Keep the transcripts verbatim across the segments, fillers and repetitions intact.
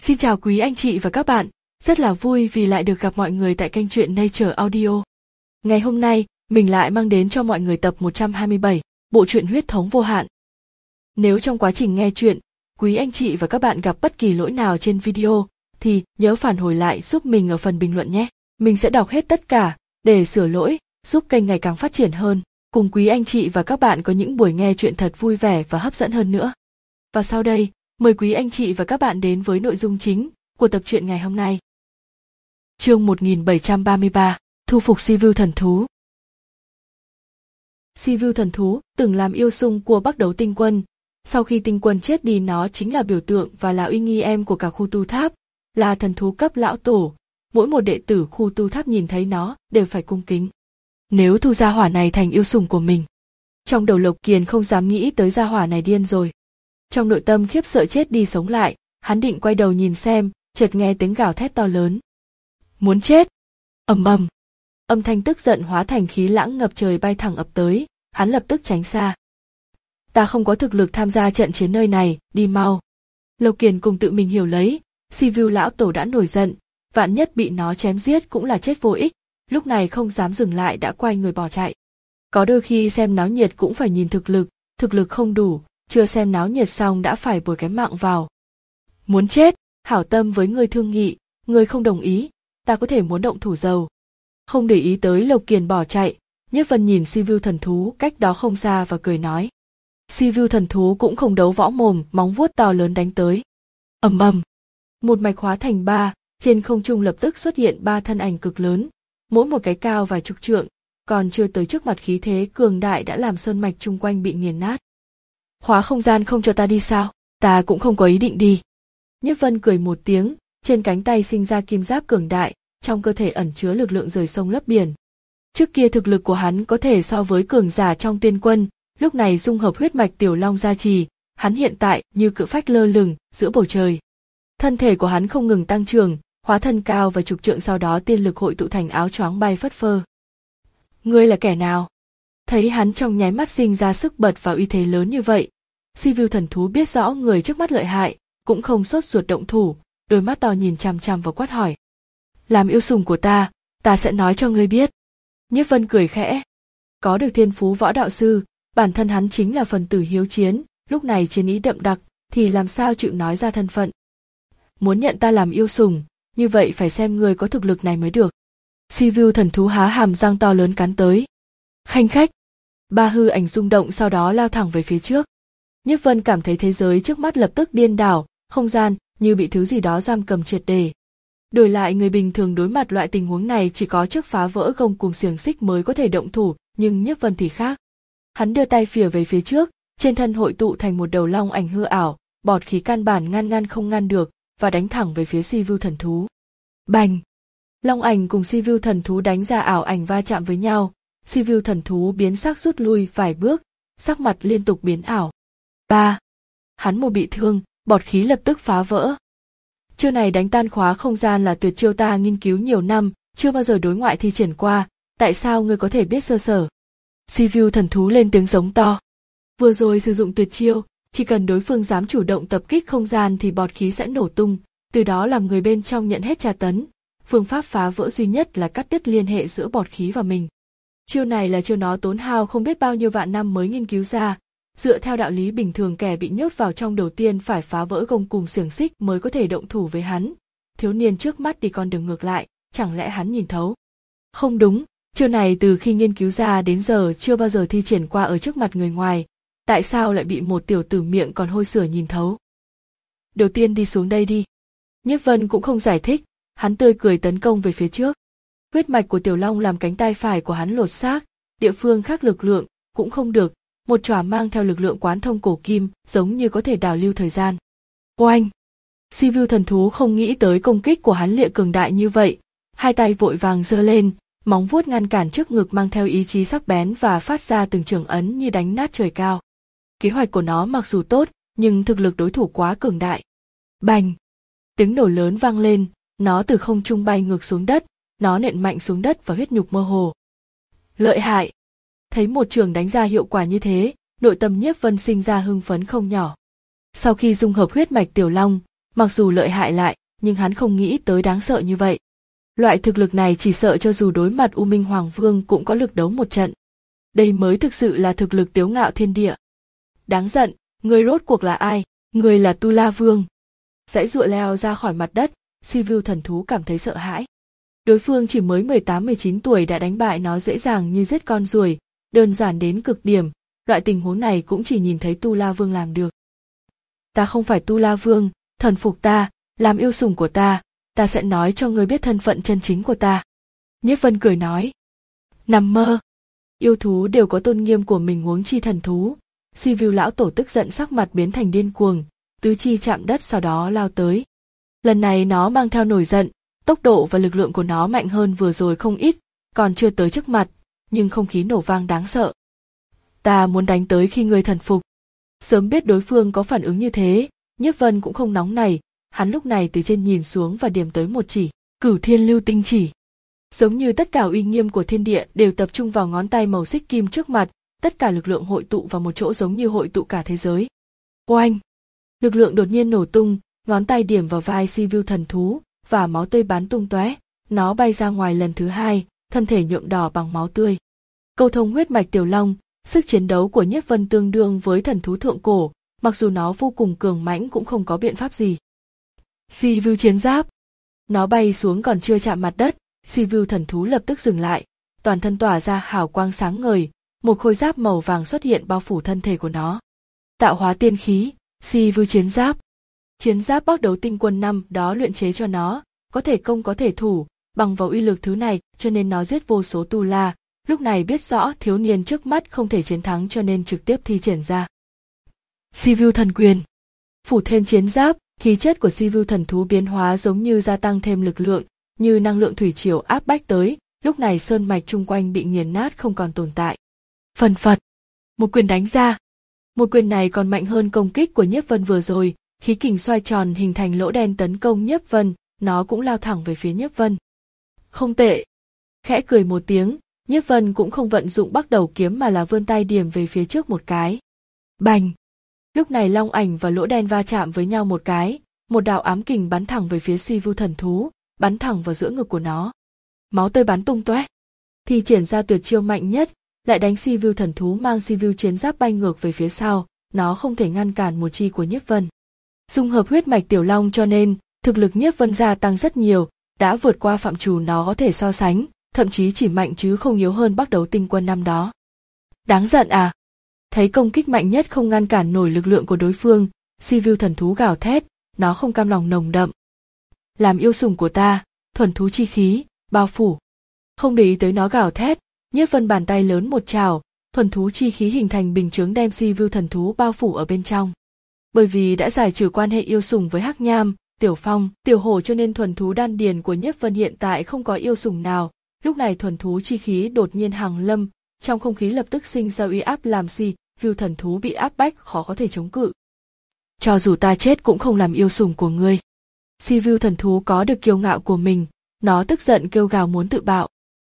Xin chào quý anh chị và các bạn, rất là vui vì lại được gặp mọi người tại kênh truyện Nature Audio. Ngày hôm nay, mình lại mang đến cho mọi người tập một trăm hai mươi bảy, bộ truyện Huyết thống vô hạn. Nếu trong quá trình nghe truyện, quý anh chị và các bạn gặp bất kỳ lỗi nào trên video, thì nhớ phản hồi lại giúp mình ở phần bình luận nhé. Mình sẽ đọc hết tất cả, để sửa lỗi, giúp kênh ngày càng phát triển hơn, cùng quý anh chị và các bạn có những buổi nghe truyện thật vui vẻ và hấp dẫn hơn nữa. Và sau đây, mời quý anh chị và các bạn đến với nội dung chính của tập truyện ngày hôm nay. Chương một nghìn bảy trăm ba mươi ba, thu phục Sivu thần thú. Sivu thần thú từng làm yêu sung của Bắc Đấu Tinh Quân, sau khi Tinh Quân chết đi nó chính là biểu tượng và là uy nghi em của cả khu tu tháp, là thần thú cấp lão tổ, mỗi một đệ tử khu tu tháp nhìn thấy nó đều phải cung kính. Nếu thu gia hỏa này thành yêu sủng của mình, trong đầu Lộc Kiền không dám nghĩ tới gia hỏa này điên rồi. Trong nội tâm khiếp sợ chết đi sống lại, hắn định quay đầu nhìn xem, chợt nghe tiếng gào thét to lớn. Muốn chết! Ầm ầm! Âm thanh tức giận hóa thành khí lãng ngập trời bay thẳng ập tới, hắn lập tức tránh xa. Ta không có thực lực tham gia trận chiến nơi này, đi mau. Lộc Kiền cùng tự mình hiểu lấy, Sivu lão tổ đã nổi giận, vạn nhất bị nó chém giết cũng là chết vô ích, lúc này không dám dừng lại đã quay người bỏ chạy. Có đôi khi xem náo nhiệt cũng phải nhìn thực lực, thực lực không đủ, chưa xem náo nhiệt xong đã phải bồi cái mạng vào. Muốn chết, hảo tâm với người thương nghị, người không đồng ý, ta có thể muốn động thủ dầu. Không để ý tới Lộc Kiền bỏ chạy, Nhiếp Vân nhìn Sivu thần thú cách đó không xa và cười nói. Sivu thần thú cũng không đấu võ mồm, móng vuốt to lớn đánh tới. Ầm ầm, một mạch hóa thành ba, trên không trung lập tức xuất hiện ba thân ảnh cực lớn, mỗi một cái cao vài chục trượng, còn chưa tới trước mặt khí thế cường đại đã làm sơn mạch chung quanh bị nghiền nát. Khóa không gian không cho ta đi sao? Ta cũng không có ý định đi. Nhiếp Vân cười một tiếng, trên cánh tay sinh ra kim giáp cường đại, trong cơ thể ẩn chứa lực lượng rời sông lấp biển. Trước kia thực lực của hắn có thể so với cường giả trong tiên quân, lúc này dung hợp huyết mạch tiểu long gia trì, hắn hiện tại như cự phách lơ lửng giữa bầu trời. Thân thể của hắn không ngừng tăng trưởng, hóa thân cao và chục trượng, sau đó tiên lực hội tụ thành áo choáng bay phất phơ. Ngươi là kẻ nào? Thấy hắn trong nháy mắt sinh ra sức bật và uy thế lớn như vậy, Sivu thần thú biết rõ người trước mắt lợi hại, cũng không sốt ruột động thủ, đôi mắt to nhìn chằm chằm vào quát hỏi. Làm yêu sủng của ta, ta sẽ nói cho ngươi biết. Nhiếp Vân cười khẽ. Có được thiên phú võ đạo sư, bản thân hắn chính là phần tử hiếu chiến, lúc này chiến ý đậm đặc, thì làm sao chịu nói ra thân phận. Muốn nhận ta làm yêu sủng, như vậy phải xem ngươi có thực lực này mới được. Sivu thần thú há hàm răng to lớn cắn tới. Khanh khách! Ba hư ảnh rung động sau đó lao thẳng về phía trước. Nhiếp Vân cảm thấy thế giới trước mắt lập tức điên đảo, không gian như bị thứ gì đó giam cầm triệt để. Đổi lại người bình thường đối mặt loại tình huống này chỉ có trước phá vỡ gông cùng xiềng xích mới có thể động thủ, nhưng Nhiếp Vân thì khác. Hắn đưa tay phìa về phía trước, trên thân hội tụ thành một đầu long ảnh hư ảo, bọt khí căn bản ngăn ngăn không ngăn được, và đánh thẳng về phía Sivu thần thú. Bành! Long ảnh cùng Sivu thần thú đánh ra ảo ảnh va chạm với nhau, Sivu thần thú biến sắc rút lui vài bước, sắc mặt liên tục biến ảo. Ba! Hắn một bị thương, bọt khí lập tức phá vỡ. Chiêu này đánh tan khóa không gian là tuyệt chiêu ta nghiên cứu nhiều năm, chưa bao giờ đối ngoại thi triển qua, tại sao ngươi có thể biết sơ sở? Sivu thần thú lên tiếng giống to. Vừa rồi sử dụng tuyệt chiêu, chỉ cần đối phương dám chủ động tập kích không gian thì bọt khí sẽ nổ tung, từ đó làm người bên trong nhận hết tra tấn. Phương pháp phá vỡ duy nhất là cắt đứt liên hệ giữa bọt khí và mình. Chiêu này là chiêu nó tốn hao không biết bao nhiêu vạn năm mới nghiên cứu ra. Dựa theo đạo lý bình thường kẻ bị nhốt vào trong đầu tiên phải phá vỡ gông cùng xiềng xích mới có thể động thủ với hắn. Thiếu niên trước mắt đi con đường ngược lại, chẳng lẽ hắn nhìn thấu? Không đúng, chiêu này từ khi nghiên cứu ra đến giờ chưa bao giờ thi triển qua ở trước mặt người ngoài, tại sao lại bị một tiểu tử miệng còn hôi sữa nhìn thấu? Đầu tiên đi xuống đây đi. Nhiếp Vân cũng không giải thích, hắn tươi cười tấn công về phía trước. Huyết mạch của tiểu long làm cánh tay phải của hắn lột xác, địa phương khác lực lượng cũng không được, một chỏa mang theo lực lượng quán thông cổ kim, giống như có thể đào lưu thời gian. Oanh! Sivu thần thú không nghĩ tới công kích của hắn lịa cường đại như vậy, hai tay vội vàng giơ lên, móng vuốt ngăn cản trước ngực mang theo ý chí sắc bén và phát ra từng trường ấn như đánh nát trời cao. Kế hoạch của nó mặc dù tốt, nhưng thực lực đối thủ quá cường đại. Bành! Tiếng nổ lớn vang lên, nó từ không trung bay ngược xuống đất, nó nện mạnh xuống đất và huyết nhục mơ hồ. Lợi hại! Thấy một trường đánh ra hiệu quả như thế, nội tâm Nhiếp Vân sinh ra hưng phấn không nhỏ. Sau khi dung hợp huyết mạch tiểu long, Mặc dù lợi hại lại, nhưng hắn không nghĩ tới đáng sợ như vậy. Loại thực lực này chỉ sợ cho dù đối mặt U Minh Hoàng Vương cũng có lực đấu một trận. Đây mới thực sự là thực lực tiếu ngạo thiên địa. Đáng giận, ngươi rốt cuộc là ai? Ngươi là Tu La Vương. Dãy dụa leo ra khỏi mặt đất, Sivu thần thú cảm thấy sợ hãi. Đối phương chỉ mới mười tám mười chín tuổi đã đánh bại nó dễ dàng như giết con ruồi, đơn giản đến cực điểm, loại tình huống này cũng chỉ nhìn thấy Tu La Vương làm được. Ta không phải Tu La Vương, thần phục ta, làm yêu sủng của ta, ta sẽ nói cho ngươi biết thân phận chân chính của ta. Nhiếp Vân cười nói. Nằm mơ. Yêu thú đều có tôn nghiêm của mình huống chi thần thú. Sivu lão tổ tức giận sắc mặt biến thành điên cuồng, tứ chi chạm đất sau đó lao tới. Lần này nó mang theo nổi giận, tốc độ và lực lượng của nó mạnh hơn vừa rồi không ít, còn chưa tới trước mặt, nhưng không khí nổ vang đáng sợ. Ta muốn đánh tới khi ngươi thần phục. Sớm biết đối phương có phản ứng như thế, Nhiếp Vân cũng không nóng nảy, hắn lúc này từ trên nhìn xuống và điểm tới một chỉ, Cửu Thiên Lưu Tinh Chỉ. Giống như tất cả uy nghiêm của thiên địa đều tập trung vào ngón tay màu xích kim trước mặt, tất cả lực lượng hội tụ vào một chỗ giống như hội tụ cả thế giới. Oanh! Lực lượng đột nhiên nổ tung, ngón tay điểm vào vai Sivu thần thú, và máu tươi bắn tung tóe, nó bay ra ngoài lần thứ hai, thân thể nhuộm đỏ bằng máu tươi. Câu thông huyết mạch tiểu long, sức chiến đấu của Nhiếp Vân tương đương với thần thú thượng cổ, mặc dù nó vô cùng cường mãnh cũng không có biện pháp gì. Sivu chiến giáp. Nó bay xuống còn chưa chạm mặt đất, Sivu thần thú lập tức dừng lại, toàn thân tỏa ra hào quang sáng ngời, một khôi giáp màu vàng xuất hiện bao phủ thân thể của nó. Tạo hóa tiên khí, Sivu chiến giáp. Chiến giáp Bắc Đấu Tinh Quân năm đó luyện chế cho nó, có thể công có thể thủ, bằng vào uy lực thứ này cho nên nó giết vô số tu la, lúc này biết rõ thiếu niên trước mắt không thể chiến thắng cho nên trực tiếp thi triển ra. Sivu thần quyền. Phủ thêm chiến giáp, khí chất của Sivu thần thú biến hóa giống như gia tăng thêm lực lượng, như năng lượng thủy triều áp bách tới, lúc này sơn mạch chung quanh bị nghiền nát không còn tồn tại. Phần phật. Một quyền đánh ra. Một quyền này còn mạnh hơn công kích của Nhiếp Vân vừa rồi, khí kình xoay tròn hình thành lỗ đen tấn công Nhiếp Vân, nó cũng lao thẳng về phía Nhiếp Vân. Không tệ. Khẽ cười một tiếng, Nhiếp Vân cũng không vận dụng Bắc Đầu kiếm mà là vươn tay điểm về phía trước một cái. Bành! Lúc này long ảnh và lỗ đen va chạm với nhau một cái, một đạo ám kình bắn thẳng về phía Sivu thần thú, bắn thẳng vào giữa ngực của nó. Máu tươi bắn tung tóe. Thì triển ra tuyệt chiêu mạnh nhất, lại đánh Sivu thần thú mang Sivu chiến giáp bay ngược về phía sau, nó không thể ngăn cản một chi của Nhiếp Vân. Dung hợp huyết mạch tiểu long cho nên, thực lực Nhiếp Vân gia tăng rất nhiều, đã vượt qua phạm trù nó có thể so sánh, thậm chí chỉ mạnh chứ không yếu hơn Bắc Đấu Tinh Quân năm đó. Đáng giận à! Thấy công kích mạnh nhất không ngăn cản nổi lực lượng của đối phương, Sivu thần thú gào thét, nó không cam lòng nồng đậm. Làm yêu sủng của ta, thuần thú chi khí, bao phủ. Không để ý tới nó gào thét, Nhiếp Vân bàn tay lớn một trào, thuần thú chi khí hình thành bình chướng đem Sivu thần thú bao phủ ở bên trong. Bởi vì đã giải trừ quan hệ yêu sủng với Hắc Nham, Tiểu Phong, Tiểu Hổ cho nên thuần thú đan điền của Nhiếp Vân hiện tại không có yêu sủng nào, lúc này thuần thú chi khí đột nhiên hàng lâm, trong không khí lập tức sinh ra uy áp làm Sivu thần thú bị áp bách khó có thể chống cự. Cho dù ta chết cũng không làm yêu sủng của ngươi. Sivu thần thú có được kiêu ngạo của mình, nó tức giận kêu gào muốn tự bạo.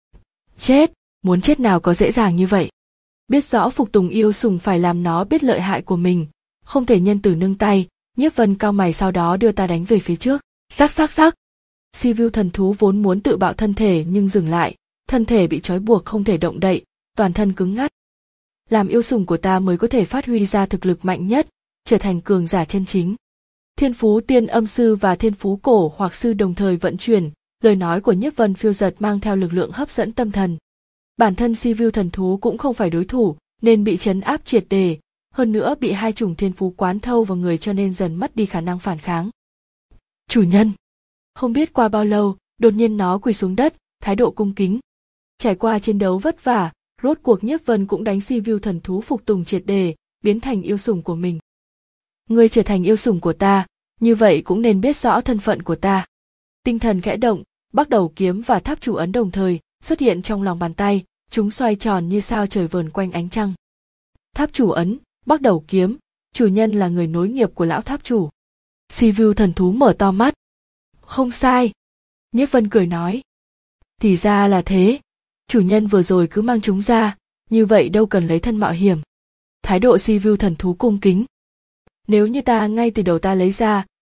Chết, muốn chết nào có dễ dàng như vậy. Biết rõ phục tùng yêu sủng phải làm nó biết lợi hại của mình, không thể nhân từ nương tay, Nhiếp Vân cau mày sau đó đưa ta đánh về phía trước. Sắc sắc sắc. Sivu thần thú vốn muốn tự bạo thân thể nhưng dừng lại, thân thể bị trói buộc không thể động đậy, toàn thân cứng ngắt. Làm yêu sủng của ta mới có thể phát huy ra thực lực mạnh nhất, trở thành cường giả chân chính. Thiên phú tiên âm sư và thiên phú cổ hoặc sư đồng thời vận chuyển, lời nói của Nhiếp Vân phiêu dật mang theo lực lượng hấp dẫn tâm thần. Bản thân Sivu thần thú cũng không phải đối thủ, nên bị trấn áp triệt để, hơn nữa bị hai chủng thiên phú quán thâu vào người cho nên dần mất đi khả năng phản kháng. Chủ nhân! Không biết qua bao lâu, đột nhiên nó quỳ xuống đất, thái độ cung kính. Trải qua chiến đấu vất vả, rốt cuộc Nhiếp Vân cũng đánh Sivu thần thú phục tùng triệt để, biến thành yêu sủng của mình. Ngươi trở thành yêu sủng của ta, như vậy cũng nên biết rõ thân phận của ta. Tinh thần khẽ động, Bắc Đầu kiếm và tháp chủ ấn đồng thời xuất hiện trong lòng bàn tay, chúng xoay tròn như sao trời vờn quanh ánh trăng. Tháp chủ ấn, Bắc Đầu kiếm, chủ nhân là người nối nghiệp của lão tháp chủ. Sivu thần thú mở to mắt. Không sai. Nhiếp Vân cười nói. Thì ra là thế, chủ nhân vừa rồi cứ mang chúng ra, như vậy đâu cần lấy thân mạo hiểm. Thái độ Sivu thần thú cung kính. Nếu như ta ngay từ đầu ta lấy ra,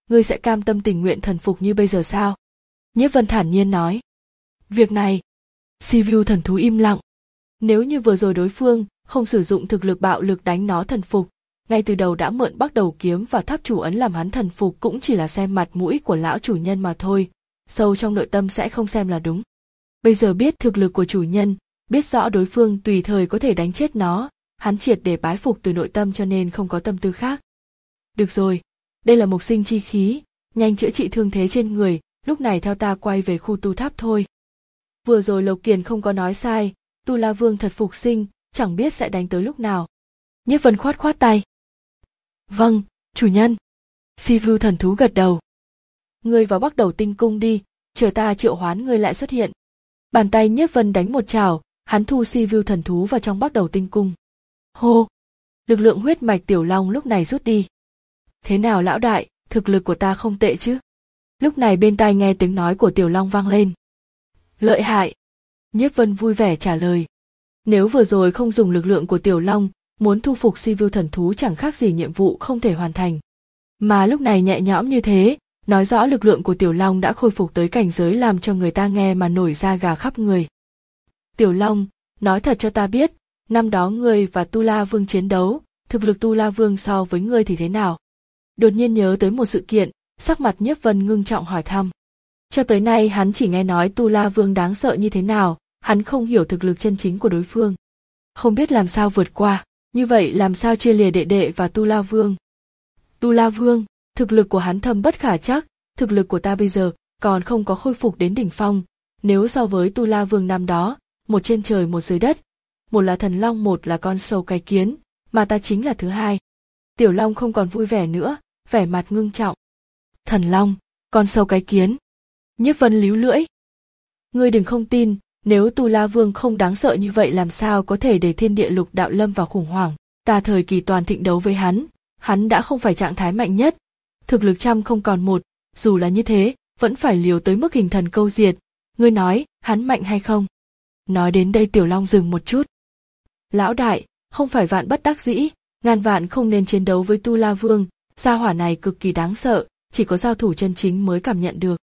ngươi sẽ cam tâm tình nguyện thần phục như bây giờ sao? Nhiếp Vân thản nhiên nói. Việc này, Sivu thần thú im lặng. Nếu như vừa rồi đối phương không sử dụng thực lực bạo lực đánh nó thần phục, ngay từ đầu đã mượn Bắc Đầu kiếm và tháp chủ ấn làm hắn thần phục cũng chỉ là xem mặt mũi của lão chủ nhân mà thôi, sâu trong nội tâm sẽ không xem là đúng. Bây giờ biết thực lực của chủ nhân, biết rõ đối phương tùy thời có thể đánh chết nó, hắn triệt để bái phục từ nội tâm cho nên không có tâm tư khác. Được rồi, đây là mộc sinh chi khí, nhanh chữa trị thương thế trên người, lúc này theo ta quay về khu tu tháp thôi. Vừa rồi Lộc Kiền không có nói sai, Tu La Vương thật phục sinh, chẳng biết sẽ đánh tới lúc nào. Nhiếp Vân khoát khoát tay. Vâng, chủ nhân. Sivu thần thú gật đầu. Ngươi vào Bắc Đầu tinh cung đi, chờ ta triệu hoán ngươi lại xuất hiện. Bàn tay Nhiếp Vân đánh một chảo, hắn thu Sivu thần thú vào trong Bắc Đầu tinh cung. Hô! Lực lượng huyết mạch Tiểu Long lúc này rút đi. Thế nào lão đại, thực lực của ta không tệ chứ? Lúc này bên tai nghe tiếng nói của Tiểu Long vang lên. Lợi hại! Nhiếp Vân vui vẻ trả lời. Nếu vừa rồi không dùng lực lượng của Tiểu Long, muốn thu phục Sivu thần thú chẳng khác gì nhiệm vụ không thể hoàn thành. Mà lúc này nhẹ nhõm như thế, nói rõ lực lượng của Tiểu Long đã khôi phục tới cảnh giới làm cho người ta nghe mà nổi da gà khắp người. Tiểu Long, nói thật cho ta biết, năm đó ngươi và Tu La Vương chiến đấu, thực lực Tu La Vương so với ngươi thì thế nào? Đột nhiên nhớ tới một sự kiện, sắc mặt Nhiếp Vân ngưng trọng hỏi thăm. Cho tới nay hắn chỉ nghe nói Tu La Vương đáng sợ như thế nào, hắn không hiểu thực lực chân chính của đối phương. Không biết làm sao vượt qua, như vậy làm sao chia lìa đệ đệ và Tu La Vương? Tu La Vương, thực lực của hắn thâm bất khả trắc, thực lực của ta bây giờ còn không có khôi phục đến đỉnh phong, nếu so với Tu La Vương năm đó, một trên trời một dưới đất, một là thần long một là con sâu cái kiến, mà ta chính là thứ hai. Tiểu Long không còn vui vẻ nữa, vẻ mặt ngưng trọng. Thần long, con sâu cái kiến. Nhiếp Vân líu lưỡi. Ngươi đừng không tin, nếu Tu La Vương không đáng sợ như vậy làm sao có thể để thiên địa lục đạo lâm vào khủng hoảng, ta thời kỳ toàn thịnh đấu với hắn, hắn đã không phải trạng thái mạnh nhất, thực lực trăm không còn một, dù là như thế, vẫn phải liều tới mức hình thần câu diệt, ngươi nói, hắn mạnh hay không? Nói đến đây Tiểu Long dừng một chút. Lão đại, không phải vạn bất đắc dĩ, ngàn vạn không nên chiến đấu với Tu La Vương, gia hỏa này cực kỳ đáng sợ, chỉ có giao thủ chân chính mới cảm nhận được.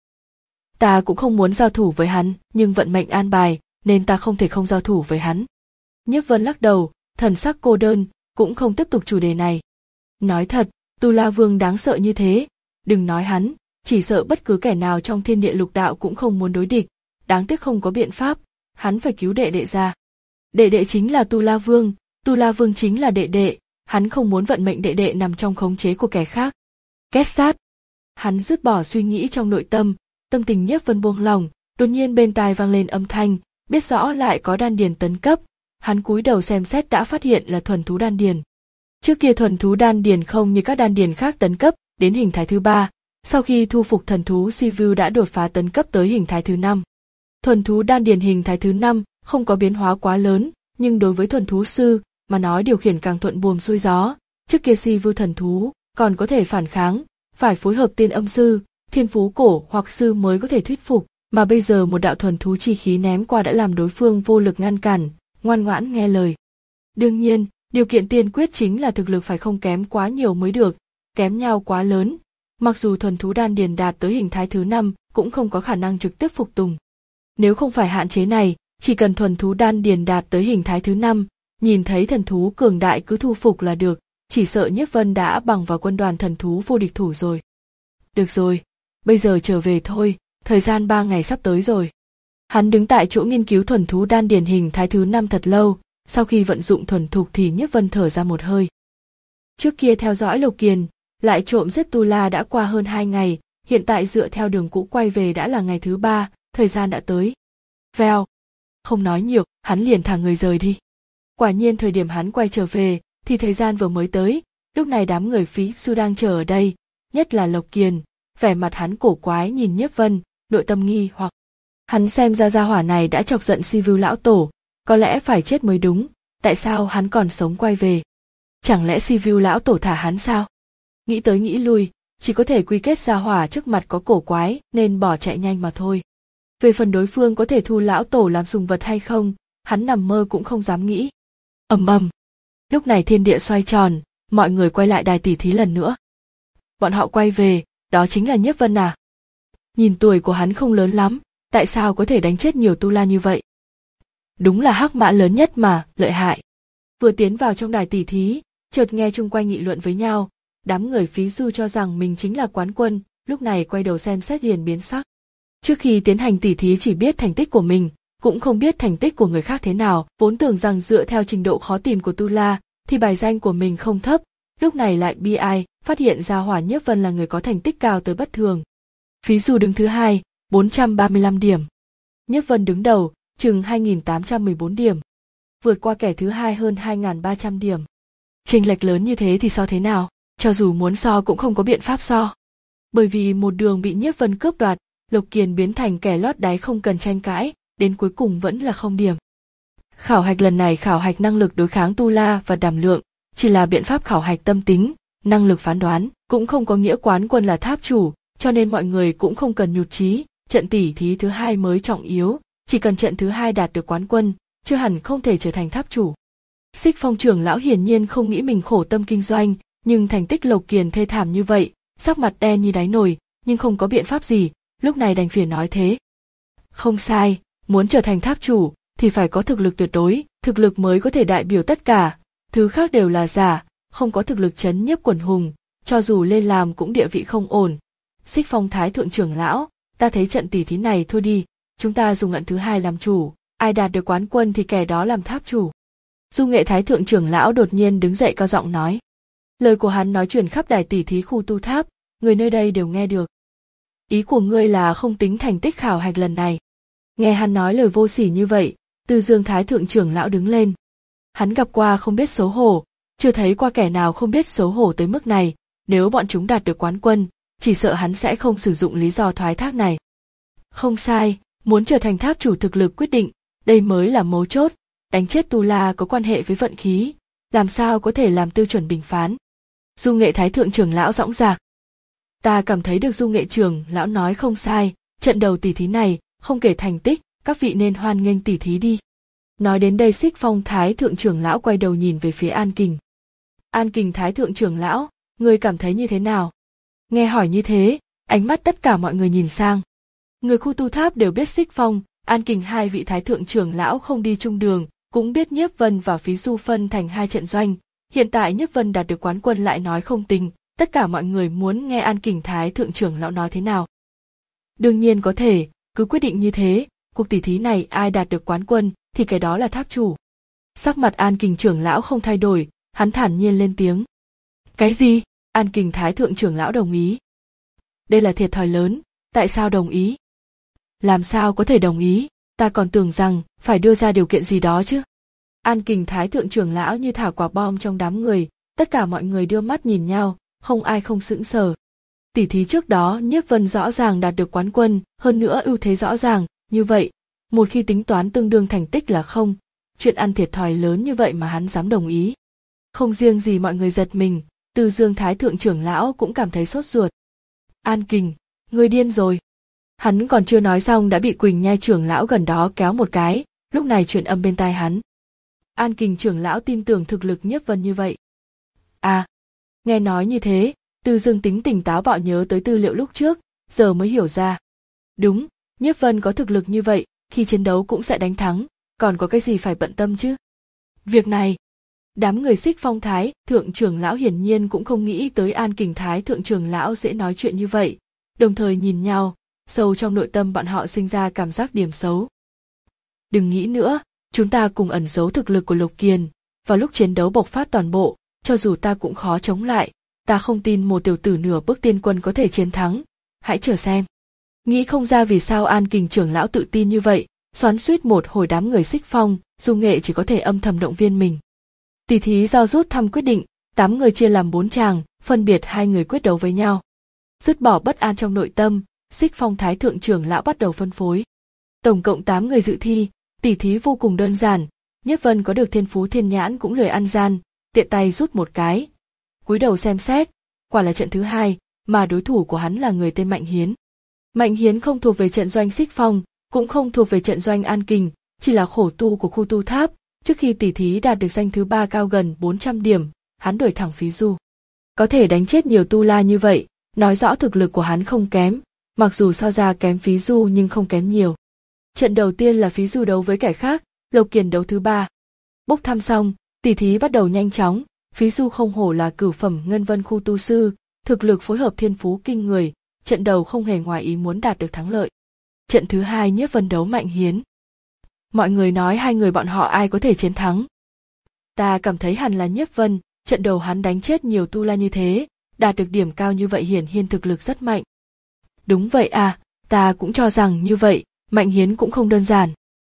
Ta cũng không muốn giao thủ với hắn, nhưng vận mệnh an bài, nên ta không thể không giao thủ với hắn. Nhiếp Vân lắc đầu, thần sắc cô đơn, cũng không tiếp tục chủ đề này. Nói thật, Tu La Vương đáng sợ như thế, đừng nói hắn, chỉ sợ bất cứ kẻ nào trong thiên địa lục đạo cũng không muốn đối địch, đáng tiếc không có biện pháp, hắn phải cứu đệ đệ ra. Đệ đệ chính là Tu La Vương, Tu La Vương chính là đệ đệ, hắn không muốn vận mệnh đệ đệ nằm trong khống chế của kẻ khác. Két sát. Hắn dứt bỏ suy nghĩ trong nội tâm, tâm tình Nhiếp Vân buông lòng, đột nhiên bên tai vang lên âm thanh, biết rõ lại có đan điền tấn cấp, hắn cúi đầu xem xét đã phát hiện là thuần thú đan điền. Trước kia thuần thú đan điền không như các đan điền khác tấn cấp đến hình thái thứ ba, sau khi thu phục thần thú Sivu đã đột phá tấn cấp tới hình thái thứ năm. Thuần thú đan điền hình thái thứ năm không có biến hóa quá lớn, nhưng đối với thuần thú sư mà nói điều khiển càng thuận buồm xuôi gió. Trước kia Sivu thần thú còn có thể phản kháng, phải phối hợp tiên âm sư, thiên phú cổ hoặc sư mới có thể thuyết phục, mà bây giờ một đạo thuần thú chi khí ném qua đã làm đối phương vô lực ngăn cản, ngoan ngoãn nghe lời. Đương nhiên, điều kiện tiên quyết chính là thực lực phải không kém quá nhiều mới được, kém nhau quá lớn, mặc dù thuần thú đan điền đạt tới hình thái thứ năm cũng không có khả năng trực tiếp phục tùng. Nếu không phải hạn chế này, chỉ cần thuần thú đan điền đạt tới hình thái thứ năm, nhìn thấy thần thú cường đại cứ thu phục là được, chỉ sợ Nhiếp Vân đã bằng vào quân đoàn thần thú vô địch thủ rồi. Được rồi, bây giờ trở về thôi, thời gian ba ngày sắp tới rồi. Hắn đứng tại chỗ nghiên cứu thuần thú đan điền hình thái thứ năm thật lâu, sau khi vận dụng thuần thục thì Nhiếp Vân thở ra một hơi. Trước kia theo dõi Lộc Kiền, lại trộm giết Tu La đã qua hơn hai ngày, hiện tại dựa theo đường cũ quay về đã là ngày thứ ba, thời gian đã tới. Vèo, không nói nhiều, hắn liền thả người rời đi. Quả nhiên thời điểm hắn quay trở về, thì thời gian vừa mới tới, lúc này đám người phí su đang chờ ở đây, nhất là Lộc Kiền, vẻ mặt hắn cổ quái nhìn Nhiếp Vân, nội tâm nghi hoặc. Hắn xem ra gia hỏa này đã chọc giận Sivu lão tổ, có lẽ phải chết mới đúng, tại sao hắn còn sống quay về? Chẳng lẽ Sivu lão tổ thả hắn sao? Nghĩ tới nghĩ lui, chỉ có thể quy kết gia hỏa trước mặt có cổ quái nên bỏ chạy nhanh mà thôi. Về phần đối phương có thể thu lão tổ làm sùng vật hay không, hắn nằm mơ cũng không dám nghĩ. Ầm ầm. Lúc này thiên địa xoay tròn, mọi người quay lại đài tỉ thí lần nữa. Bọn họ quay về, đó chính là Nhiếp Vân à? Nhìn tuổi của hắn không lớn lắm, tại sao có thể đánh chết nhiều tu la như vậy? Đúng là hắc mã lớn nhất mà, lợi hại. Vừa tiến vào trong đài tỉ thí, chợt nghe chung quanh nghị luận với nhau, đám người phí du cho rằng mình chính là quán quân, lúc này quay đầu xem xét liền biến sắc. Trước khi tiến hành tỉ thí chỉ biết thành tích của mình, cũng không biết thành tích của người khác thế nào, vốn tưởng rằng dựa theo trình độ khó tìm của tu la, thì bài danh của mình không thấp, lúc này lại bi ai, phát hiện ra Hỏa Nhiếp Vân là người có thành tích cao tới bất thường. Phí du đứng thứ hai, bốn trăm ba mươi lăm điểm. Nhiếp Vân đứng đầu, chừng hai nghìn tám trăm mười bốn điểm. Vượt qua kẻ thứ hai hơn hai nghìn ba trăm điểm. Chênh lệch lớn như thế thì so thế nào, cho dù muốn so cũng không có biện pháp so. Bởi vì một đường bị Nhiếp Vân cướp đoạt, Lộc Kiền biến thành kẻ lót đáy không cần tranh cãi, đến cuối cùng vẫn là không điểm. Khảo hạch lần này khảo hạch năng lực đối kháng tu la và đảm lượng, chỉ là biện pháp khảo hạch tâm tính, năng lực phán đoán, cũng không có nghĩa quán quân là tháp chủ, cho nên mọi người cũng không cần nhụt chí, trận tỉ thí thứ hai mới trọng yếu, chỉ cần trận thứ hai đạt được quán quân, chưa hẳn không thể trở thành tháp chủ. Xích Phong trưởng lão hiển nhiên không nghĩ mình khổ tâm kinh doanh, nhưng thành tích Lộc Kiền thê thảm như vậy, sắc mặt đen như đáy nồi, nhưng không có biện pháp gì, lúc này đành phải nói thế. Không sai, muốn trở thành tháp chủ thì phải có thực lực tuyệt đối, thực lực mới có thể đại biểu tất cả, thứ khác đều là giả, không có thực lực chấn nhiếp quần hùng, cho dù lên làm cũng địa vị không ổn. Xích Phong Thái thượng trưởng lão, ta thấy trận tỉ thí này thôi đi, chúng ta dùng ẩn thứ hai làm chủ, ai đạt được quán quân thì kẻ đó làm tháp chủ. Du Nghệ Thái thượng trưởng lão đột nhiên đứng dậy cao giọng nói. Lời của hắn nói truyền khắp đài tỉ thí khu tu tháp, người nơi đây đều nghe được. Ý của ngươi là không tính thành tích khảo hạch lần này. Nghe hắn nói lời vô sỉ như vậy, Từ Dương Thái thượng trưởng lão đứng lên. Hắn gặp qua không biết xấu hổ, chưa thấy qua kẻ nào không biết xấu hổ tới mức này, nếu bọn chúng đạt được quán quân, chỉ sợ hắn sẽ không sử dụng lý do thoái thác này. Không sai, muốn trở thành tháp chủ thực lực quyết định, đây mới là mấu chốt, đánh chết tu la có quan hệ với vận khí, làm sao có thể làm tiêu chuẩn bình phán. Du Nghệ Thái thượng trưởng lão dõng dạc. Ta cảm thấy được Du Nghệ trưởng lão nói không sai, trận đầu tỉ thí này, không kể thành tích, các vị nên hoan nghênh tỉ thí đi. Nói đến đây Xích Phong Thái thượng trưởng lão quay đầu nhìn về phía An Kình. An Kình Thái thượng trưởng lão, ngươi cảm thấy như thế nào? Nghe hỏi như thế, ánh mắt tất cả mọi người nhìn sang. Người khu tu tháp đều biết Xích Phong, An Kình hai vị Thái thượng trưởng lão không đi chung đường, cũng biết Nhiếp Vân và Phí Du phân thành hai trận doanh. Hiện tại Nhiếp Vân đạt được quán quân lại nói không tình, tất cả mọi người muốn nghe An Kình Thái thượng trưởng lão nói thế nào. Đương nhiên có thể, cứ quyết định như thế, cuộc tỉ thí này ai đạt được quán quân thì cái đó là tháp chủ. Sắc mặt An Kình trưởng lão không thay đổi, hắn thản nhiên lên tiếng. Cái gì? An Kình Thái thượng trưởng lão đồng ý. Đây là thiệt thòi lớn, tại sao đồng ý? Làm sao có thể đồng ý, ta còn tưởng rằng phải đưa ra điều kiện gì đó chứ. An Kình Thái thượng trưởng lão như thả quả bom trong đám người, tất cả mọi người đưa mắt nhìn nhau, không ai không sững sờ. Tỉ thí trước đó Nhiếp Vân rõ ràng đạt được quán quân, hơn nữa ưu thế rõ ràng, như vậy, một khi tính toán tương đương thành tích là không, chuyện ăn thiệt thòi lớn như vậy mà hắn dám đồng ý. Không riêng gì mọi người giật mình, Từ Dương Thái thượng trưởng lão cũng cảm thấy sốt ruột. An Kình, ngươi điên rồi. Hắn còn chưa nói xong đã bị Quỳnh Nhai trưởng lão gần đó kéo một cái, lúc này truyền âm bên tai hắn. An Kình trưởng lão tin tưởng thực lực Nhiếp Vân như vậy. À, nghe nói như thế, Từ Dương tính tỉnh táo bạo nhớ tới tư liệu lúc trước, giờ mới hiểu ra. Đúng, Nhiếp Vân có thực lực như vậy, khi chiến đấu cũng sẽ đánh thắng, còn có cái gì phải bận tâm chứ? Việc này, đám người Xích Phong Thái thượng trưởng lão hiển nhiên cũng không nghĩ tới An Kình Thái thượng trưởng lão dễ nói chuyện như vậy, đồng thời nhìn nhau, sâu trong nội tâm bọn họ sinh ra cảm giác điểm xấu. Đừng nghĩ nữa, chúng ta cùng ẩn giấu thực lực của Lộc Kiền, vào lúc chiến đấu bộc phát toàn bộ, cho dù ta cũng khó chống lại, ta không tin một tiểu tử nửa bước tiên quân có thể chiến thắng, hãy chờ xem. Nghĩ không ra vì sao An Kình trưởng lão tự tin như vậy, xoắn xuýt một hồi đám người Xích Phong, Du Nghệ chỉ có thể âm thầm động viên mình. Tỉ thí do rút thăm quyết định, tám người chia làm bốn chàng, phân biệt hai người quyết đấu với nhau. Dứt bỏ bất an trong nội tâm, Xích Phong Thái thượng trưởng lão bắt đầu phân phối. Tổng cộng tám người dự thi, tỉ thí vô cùng đơn giản, Nhiếp Vân có được thiên phú thiên nhãn cũng lười ăn gian, tiện tay rút một cái. Cúi đầu xem xét, quả là trận thứ hai, mà đối thủ của hắn là người tên Mạnh Hiến. Mạnh Hiến không thuộc về trận doanh Xích Phong, cũng không thuộc về trận doanh An Kình, chỉ là khổ tu của khu tu tháp, trước khi tỉ thí đạt được danh thứ ba cao gần bốn trăm điểm, hắn đuổi thẳng Phí Du. Có thể đánh chết nhiều tu la như vậy, nói rõ thực lực của hắn không kém, mặc dù so ra kém Phí Du nhưng không kém nhiều. Trận đầu tiên là Phí Du đấu với kẻ khác, Lộc Kiền đấu thứ ba. Bốc thăm xong, tỷ thí bắt đầu nhanh chóng, Phí Du không hổ là cửu phẩm ngân vân khu tu sư, thực lực phối hợp thiên phú kinh người, trận đầu không hề ngoài ý muốn đạt được thắng lợi. Trận thứ hai Nhiếp Vân đấu Mạnh Hiến. Mọi người nói hai người bọn họ ai có thể chiến thắng. Ta cảm thấy hẳn là Nhiếp Vân, trận đầu hắn đánh chết nhiều tu la như thế, đạt được điểm cao như vậy hiển nhiên thực lực rất mạnh. Đúng vậy à, ta cũng cho rằng như vậy, Mạnh Hiến cũng không đơn giản.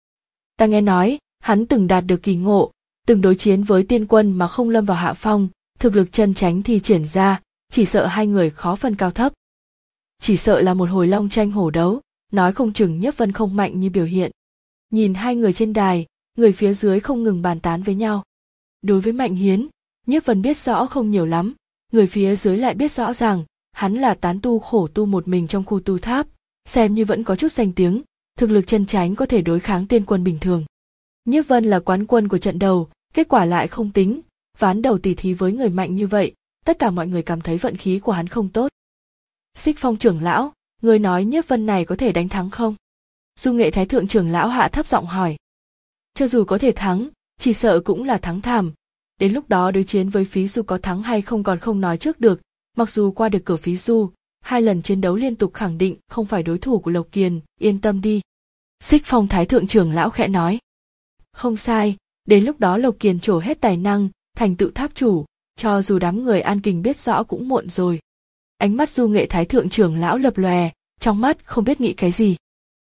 Ta nghe nói, hắn từng đạt được kỳ ngộ, từng đối chiến với tiên quân mà không lâm vào hạ phong, thực lực chân chánh thì triển ra, chỉ sợ hai người khó phân cao thấp. Chỉ sợ là một hồi long tranh hổ đấu, nói không chừng Nhiếp Vân không mạnh như biểu hiện. Nhìn hai người trên đài, người phía dưới không ngừng bàn tán với nhau. Đối với Mạnh Hiến, Nhiếp Vân biết rõ không nhiều lắm, người phía dưới lại biết rõ ràng, hắn là tán tu khổ tu một mình trong khu tu tháp, xem như vẫn có chút danh tiếng, thực lực chân chánh có thể đối kháng tiên quân bình thường. Nhiếp Vân là quán quân của trận đầu, kết quả lại không tính, ván đầu tỷ thí với người mạnh như vậy, tất cả mọi người cảm thấy vận khí của hắn không tốt. Xích Phong trưởng lão, người nói Nhiếp Vân này có thể đánh thắng không? Du Nghệ Thái thượng trưởng lão hạ thấp giọng hỏi. Cho dù có thể thắng, chỉ sợ cũng là thắng thảm. Đến lúc đó đối chiến với Phí Du có thắng hay không còn không nói trước được, mặc dù qua được cửa Phí Du, hai lần chiến đấu liên tục khẳng định không phải đối thủ của Lộc Kiền, yên tâm đi. Xích Phong Thái thượng trưởng lão khẽ nói. Không sai, đến lúc đó Lộc Kiền trổ hết tài năng, thành tựu tháp chủ, cho dù đám người An Kình biết rõ cũng muộn rồi. Ánh mắt Du Nghệ Thái thượng trưởng lão lập lòe, trong mắt không biết nghĩ cái gì.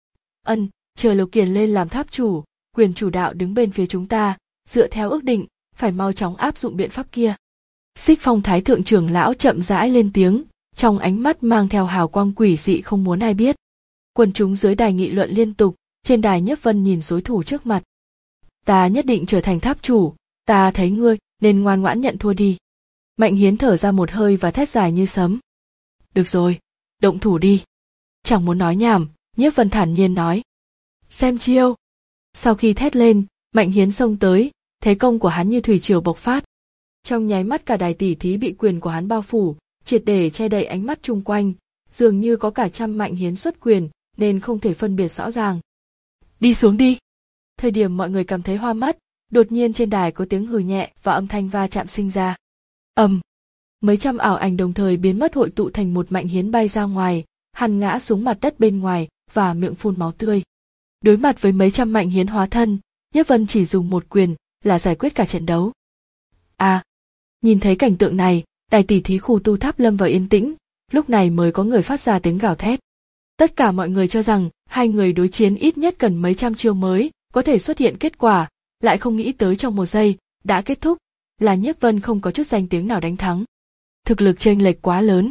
Ân, chờ Lộc Kiền lên làm tháp chủ, quyền chủ đạo đứng bên phía chúng ta, dựa theo ước định, phải mau chóng áp dụng biện pháp kia. Xích Phong Thái thượng trưởng lão chậm rãi lên tiếng, trong ánh mắt mang theo hào quang quỷ dị không muốn ai biết. Quần chúng dưới đài nghị luận liên tục, trên đài Nhiếp Vân nhìn đối thủ trước mặt. Ta nhất định trở thành tháp chủ, ta thấy ngươi nên ngoan ngoãn nhận thua đi. Mạnh Hiến thở ra một hơi và thét dài như sấm. Được rồi, động thủ đi. Chẳng muốn nói nhảm, Nhiếp Vân thản nhiên nói. Xem chiêu. Sau khi thét lên, Mạnh Hiến xông tới, thế công của hắn như thủy triều bộc phát. Trong nháy mắt cả đài tỷ thí bị quyền của hắn bao phủ, triệt để che đậy ánh mắt chung quanh, dường như có cả trăm Mạnh Hiến xuất quyền, nên không thể phân biệt rõ ràng. Đi xuống đi. Thời điểm mọi người cảm thấy hoa mắt, đột nhiên trên đài có tiếng hừ nhẹ và âm thanh va chạm sinh ra. Ầm. Mấy trăm ảo ảnh đồng thời biến mất hội tụ thành một Mạnh Hiến bay ra ngoài, hắn ngã xuống mặt đất bên ngoài và miệng phun máu tươi. Đối mặt với mấy trăm Mạnh Hiến hóa thân, Nhiếp Vân chỉ dùng một quyền là giải quyết cả trận đấu. À, nhìn thấy cảnh tượng này, đài tỷ thí khu tu tháp lâm vào yên tĩnh, lúc này mới có người phát ra tiếng gào thét. Tất cả mọi người cho rằng hai người đối chiến ít nhất cần mấy trăm chiêu mới có thể xuất hiện kết quả, lại không nghĩ tới trong một giây đã kết thúc, là Nhiếp Vân không có chút danh tiếng nào đánh thắng. Thực lực chênh lệch quá lớn.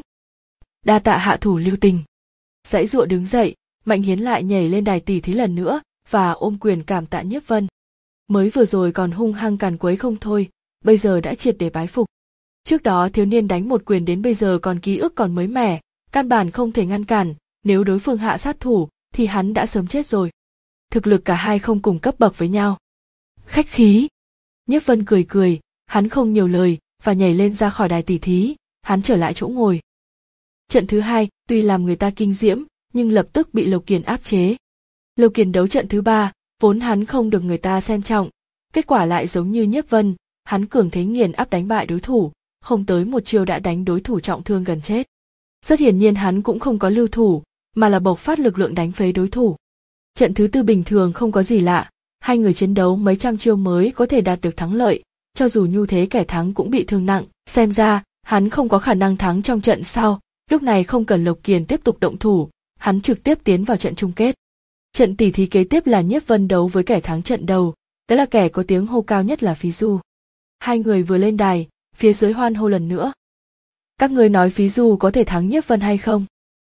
Đa tạ hạ thủ lưu tình. Dãy dụa đứng dậy, Mạnh Hiến lại nhảy lên đài tỷ thí lần nữa và ôm quyền cảm tạ Nhiếp Vân. Mới vừa rồi còn hung hăng càn quấy không thôi, bây giờ đã triệt để bái phục. Trước đó thiếu niên đánh một quyền đến bây giờ còn ký ức còn mới mẻ, căn bản không thể ngăn cản, nếu đối phương hạ sát thủ thì hắn đã sớm chết rồi. Thực lực cả hai không cùng cấp bậc với nhau. Khách khí. Nhiếp Vân cười cười, hắn không nhiều lời và nhảy lên ra khỏi đài tỷ thí, hắn trở lại chỗ ngồi. Trận thứ hai, tuy làm người ta kinh diễm, nhưng lập tức bị Lộc Kiền áp chế. Lộc Kiền đấu trận thứ ba, vốn hắn không được người ta xem trọng, kết quả lại giống như Nhiếp Vân, hắn cường thế nghiền áp đánh bại đối thủ, không tới một chiêu đã đánh đối thủ trọng thương gần chết. Rất hiển nhiên hắn cũng không có lưu thủ, mà là bộc phát lực lượng đánh phế đối thủ. Trận thứ tư bình thường không có gì lạ, hai người chiến đấu mấy trăm chiêu mới có thể đạt được thắng lợi, cho dù như thế kẻ thắng cũng bị thương nặng, xem ra hắn không có khả năng thắng trong trận sau, lúc này không cần Lộc Kiền tiếp tục động thủ, hắn trực tiếp tiến vào trận chung kết. Trận tỷ thí kế tiếp là Nhiếp Vân đấu với kẻ thắng trận đầu, đó là kẻ có tiếng hô cao nhất là Phí Du. Hai người vừa lên đài, phía dưới hoan hô lần nữa. Các người nói Phí Du có thể thắng Nhiếp Vân hay không?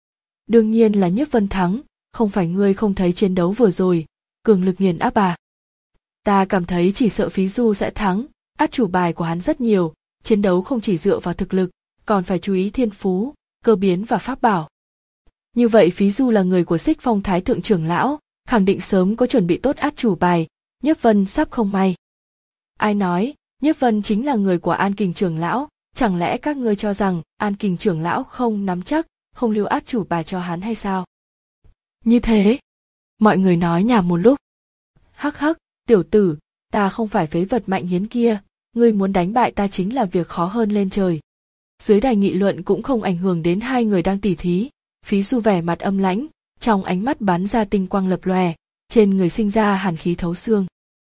Đương nhiên là Nhiếp Vân thắng, không phải ngươi không thấy chiến đấu vừa rồi, cường lực nghiền áp à? Ta cảm thấy chỉ sợ Phí Du sẽ thắng, át chủ bài của hắn rất nhiều, chiến đấu không chỉ dựa vào thực lực, còn phải chú ý thiên phú, cơ biến và pháp bảo. Như vậy Phí Du là người của Xích Phong Thái thượng trưởng lão, khẳng định sớm có chuẩn bị tốt át chủ bài, Nhiếp Vân sắp không may. Ai nói, Nhiếp Vân chính là người của An Kình trưởng lão, Chẳng lẽ các ngươi cho rằng An Kình trưởng lão không nắm chắc, không lưu át chủ bài cho hắn hay sao? Như thế, mọi người nói nhảm một lúc. Hắc hắc, tiểu tử, ta không phải phế vật Mạnh Hiến kia, ngươi muốn đánh bại ta chính là việc khó hơn lên trời. Dưới đài nghị luận cũng không ảnh hưởng đến hai người đang tỉ thí, Phí Du vẻ mặt âm lãnh, trong ánh mắt bắn ra tinh quang lập lòe, trên người sinh ra hàn khí thấu xương.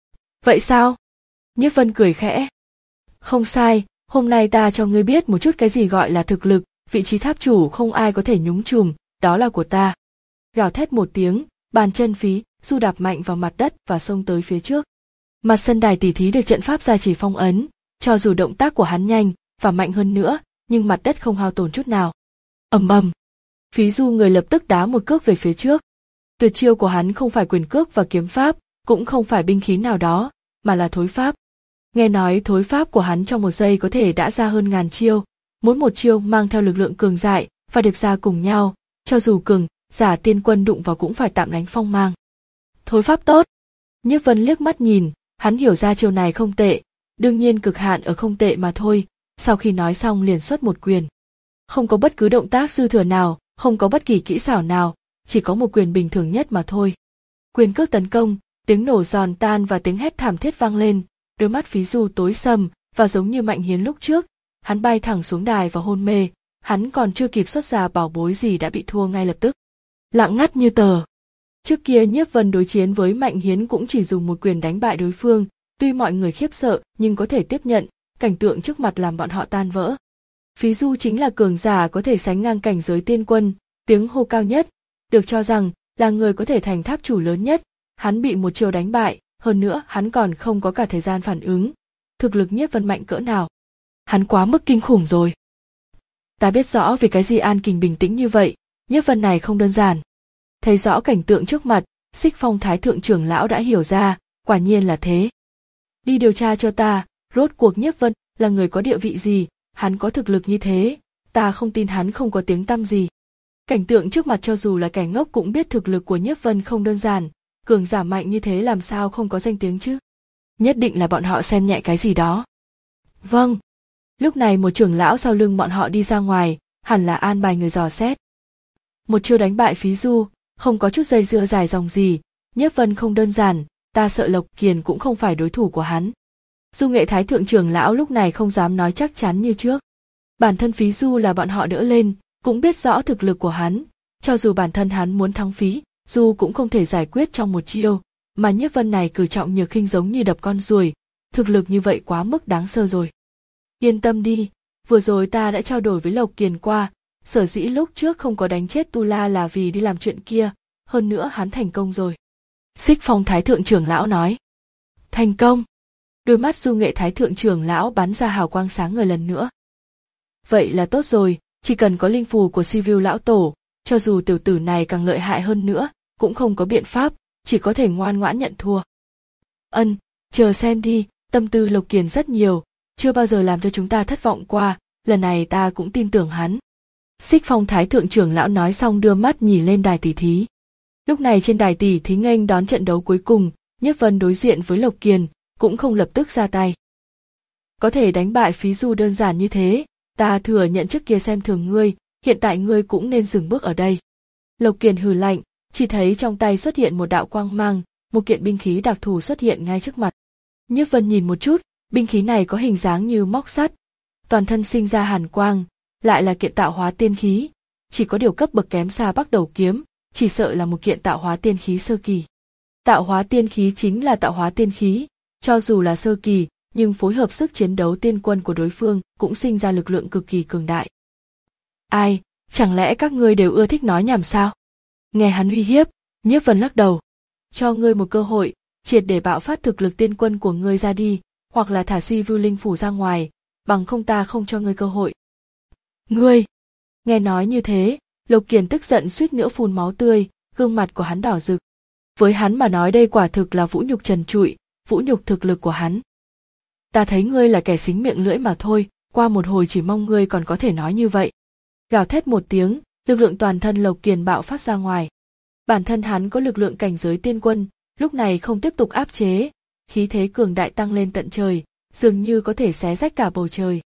Vậy sao? Nhiếp Vân cười khẽ. Không sai, hôm nay ta cho ngươi biết một chút cái gì gọi là thực lực, vị trí tháp chủ không ai có thể nhúng chùm, đó là của ta. Gào thét một tiếng, bàn chân Phí Du đạp mạnh vào mặt đất và xông tới phía trước. Mặt sân đài tỉ thí được trận pháp gia trì phong ấn, cho dù động tác của hắn nhanh và mạnh hơn nữa, nhưng mặt đất không hao tổn chút nào. Ầm ầm, Phí Du người lập tức đá một cước về phía trước. Tuyệt chiêu của hắn không phải quyền cước và kiếm pháp, cũng không phải binh khí nào đó, mà là thối pháp. Nghe nói thối pháp của hắn trong một giây có thể đã ra hơn ngàn chiêu, mỗi một chiêu mang theo lực lượng cường đại và điệp ra cùng nhau, cho dù cường giả tiên quân đụng vào cũng phải tạm đánh phong mang. Thối pháp tốt. Nhiếp Vân liếc mắt nhìn, hắn hiểu ra chiêu này không tệ, đương nhiên cực hạn ở không tệ mà thôi. Sau khi nói xong liền xuất một quyền. Không có bất cứ động tác dư thừa nào, không có bất kỳ kỹ xảo nào, chỉ có một quyền bình thường nhất mà thôi. Quyền cước tấn công, tiếng nổ giòn tan và tiếng hét thảm thiết vang lên, đôi mắt Phí Du tối sầm và giống như Mạnh Hiến lúc trước, hắn bay thẳng xuống đài và hôn mê, hắn còn chưa kịp xuất ra bảo bối gì đã bị thua ngay lập tức. Lặng ngắt như tờ. Trước kia Nhiếp Vân đối chiến với Mạnh Hiến cũng chỉ dùng một quyền đánh bại đối phương, tuy mọi người khiếp sợ nhưng có thể tiếp nhận, cảnh tượng trước mặt làm bọn họ tan vỡ. Phí Du chính là cường giả có thể sánh ngang cảnh giới tiên quân, tiếng hô cao nhất, được cho rằng là người có thể thành tháp chủ lớn nhất, hắn bị một chiêu đánh bại, hơn nữa hắn còn không có cả thời gian phản ứng. Thực lực Nhiếp Vân mạnh cỡ nào? Hắn quá mức kinh khủng rồi. Ta biết rõ vì cái gì An Kình bình tĩnh như vậy, Nhiếp Vân này không đơn giản. Thấy rõ cảnh tượng trước mặt, Xích Phong Thái thượng trưởng lão đã hiểu ra, quả nhiên là thế. Đi điều tra cho ta, rốt cuộc Nhiếp Vân là người có địa vị gì, hắn có thực lực như thế, ta không tin hắn không có tiếng tăm gì. Cảnh tượng trước mặt cho dù là kẻ ngốc cũng biết thực lực của Nhiếp Vân không đơn giản, cường giả mạnh như thế làm sao không có danh tiếng chứ? Nhất định là bọn họ xem nhẹ cái gì đó. Vâng. Lúc này một trưởng lão sau lưng bọn họ đi ra ngoài, hẳn là an bài người dò xét. Một chiêu đánh bại Phí Du, không có chút dây dưa dài dòng gì, Nhiếp Vân không đơn giản, ta sợ Lộc Kiền cũng không phải đối thủ của hắn. Du Nghệ Thái thượng trưởng lão lúc này không dám nói chắc chắn như trước. Bản thân Phí Du là bọn họ đỡ lên, cũng biết rõ thực lực của hắn, cho dù bản thân hắn muốn thắng Phí Du cũng không thể giải quyết trong một chiêu, mà Nhiếp Vân này cử trọng nhược khinh giống như đập con ruồi, thực lực như vậy quá mức đáng sợ rồi. Yên tâm đi, vừa rồi ta đã trao đổi với Lộc Kiền qua, sở dĩ lúc trước không có đánh chết Tu La là vì đi làm chuyện kia, hơn nữa hắn thành công rồi. Xích Phong Thái thượng trưởng lão nói. Thành công. Đôi mắt Du Nghệ Thái thượng trưởng lão bắn ra hào quang sáng người lần nữa. Vậy là tốt rồi, chỉ cần có linh phù của Sivu lão tổ, cho dù tiểu tử này càng lợi hại hơn nữa, cũng không có biện pháp, chỉ có thể ngoan ngoãn nhận thua. Ân, chờ xem đi, tâm tư Lộc Kiền rất nhiều, chưa bao giờ làm cho chúng ta thất vọng qua, lần này ta cũng tin tưởng hắn. Xích Phong Thái thượng trưởng lão nói xong đưa mắt nhìn lên đài tỷ thí. Lúc này trên đài tỷ thí nghênh đón trận đấu cuối cùng, Nhiếp Vân đối diện với Lộc Kiền, cũng không lập tức ra tay. Có thể đánh bại Phí Du đơn giản như thế, ta thừa nhận trước kia xem thường ngươi, hiện tại ngươi cũng nên dừng bước ở đây. Lộc Kiền hừ lạnh, chỉ thấy trong tay xuất hiện một đạo quang mang, một kiện binh khí đặc thù xuất hiện ngay trước mặt. Nhiếp Vân nhìn một chút, binh khí này có hình dáng như móc sắt, toàn thân sinh ra hàn quang, lại là kiện tạo hóa tiên khí, chỉ có điều cấp bậc kém xa Bắc Đầu kiếm, chỉ sợ là một kiện tạo hóa tiên khí sơ kỳ. Tạo hóa tiên khí chính là tạo hóa tiên khí, cho dù là sơ kỳ, nhưng phối hợp sức chiến đấu tiên quân của đối phương cũng sinh ra lực lượng cực kỳ cường đại. Ai, chẳng lẽ các ngươi đều ưa thích nói nhảm sao? Nghe hắn uy hiếp, Nhiếp Vân lắc đầu. Cho ngươi một cơ hội, triệt để bạo phát thực lực tiên quân của ngươi ra đi, hoặc là thả Si Vưu Linh phủ ra ngoài, bằng không ta không cho ngươi cơ hội. Ngươi! Nghe nói như thế, Lộc Kiền tức giận suýt nữa phun máu tươi, gương mặt của hắn đỏ rực. Với hắn mà nói đây quả thực là vũ nhục trần trụi, vũ nhục thực lực của hắn. Ta thấy ngươi là kẻ xính miệng lưỡi mà thôi, qua một hồi chỉ mong ngươi còn có thể nói như vậy. Gào thét một tiếng, lực lượng toàn thân Lộc Kiền bạo phát ra ngoài. Bản thân hắn có lực lượng cảnh giới tiên quân, lúc này không tiếp tục áp chế, khí thế cường đại tăng lên tận trời, dường như có thể xé rách cả bầu trời.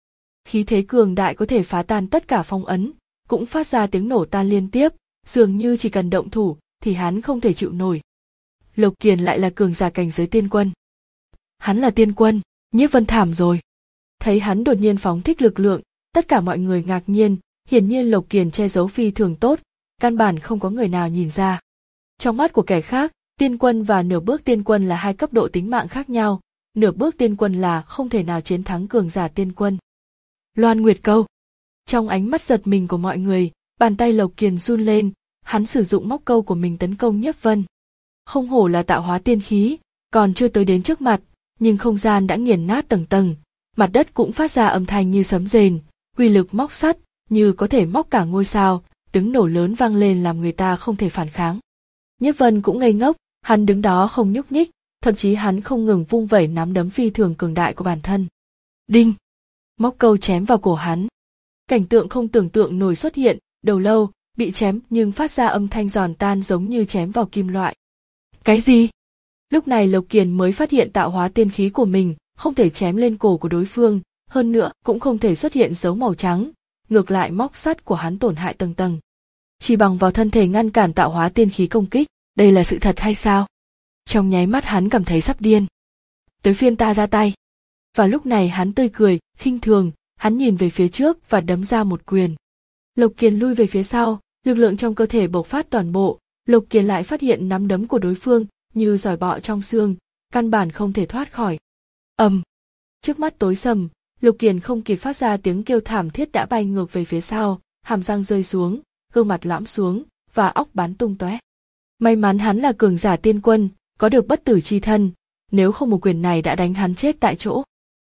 khí thế cường đại có thể phá tan tất cả phong ấn, cũng phát ra tiếng nổ tan liên tiếp, dường như chỉ cần động thủ thì hắn không thể chịu nổi. Lộc Kiền lại là cường giả cảnh giới tiên quân. Hắn là tiên quân, Nhiếp Vân thảm rồi. Thấy hắn đột nhiên phóng thích lực lượng, tất cả mọi người ngạc nhiên, hiển nhiên Lộc Kiền che giấu phi thường tốt, căn bản không có người nào nhìn ra. Trong mắt của kẻ khác, tiên quân và nửa bước tiên quân là hai cấp độ tính mạng khác nhau, nửa bước tiên quân là không thể nào chiến thắng cường giả tiên quân. Loan Nguyệt Câu. Trong ánh mắt giật mình của mọi người, bàn tay Lộc Kiền run lên, hắn sử dụng móc câu của mình tấn công Nhiếp Vân. Không hổ là tạo hóa tiên khí, còn chưa tới đến trước mặt, nhưng không gian đã nghiền nát tầng tầng, mặt đất cũng phát ra âm thanh như sấm rền, uy lực móc sắt, như có thể móc cả ngôi sao, tiếng nổ lớn vang lên làm người ta không thể phản kháng. Nhiếp Vân cũng ngây ngốc, hắn đứng đó không nhúc nhích, thậm chí hắn không ngừng vung vẩy nắm đấm phi thường cường đại của bản thân. Đinh! Móc câu chém vào cổ hắn. Cảnh tượng không tưởng tượng nổi xuất hiện, đầu lâu, bị chém nhưng phát ra âm thanh giòn tan giống như chém vào kim loại. Cái gì? Lúc này Lộc Kiền mới phát hiện tạo hóa tiên khí của mình không thể chém lên cổ của đối phương, hơn nữa cũng không thể xuất hiện dấu màu trắng, ngược lại móc sắt của hắn tổn hại tầng tầng. Chỉ bằng vào thân thể ngăn cản tạo hóa tiên khí công kích, đây là sự thật hay sao? Trong nháy mắt hắn cảm thấy sắp điên. Tới phiên ta ra tay. Và lúc này hắn tươi cười, khinh thường, hắn nhìn về phía trước và đấm ra một quyền. Lộc Kiền lui về phía sau, lực lượng trong cơ thể bộc phát toàn bộ, Lộc Kiền lại phát hiện nắm đấm của đối phương như giỏi bọ trong xương, căn bản không thể thoát khỏi. Ầm. Um. Trước mắt tối sầm, Lộc Kiền không kịp phát ra tiếng kêu thảm thiết đã bay ngược về phía sau, hàm răng rơi xuống, gương mặt lõm xuống và óc bắn tung tóe. May mắn hắn là cường giả tiên quân, có được bất tử chi thân, nếu không một quyền này đã đánh hắn chết tại chỗ.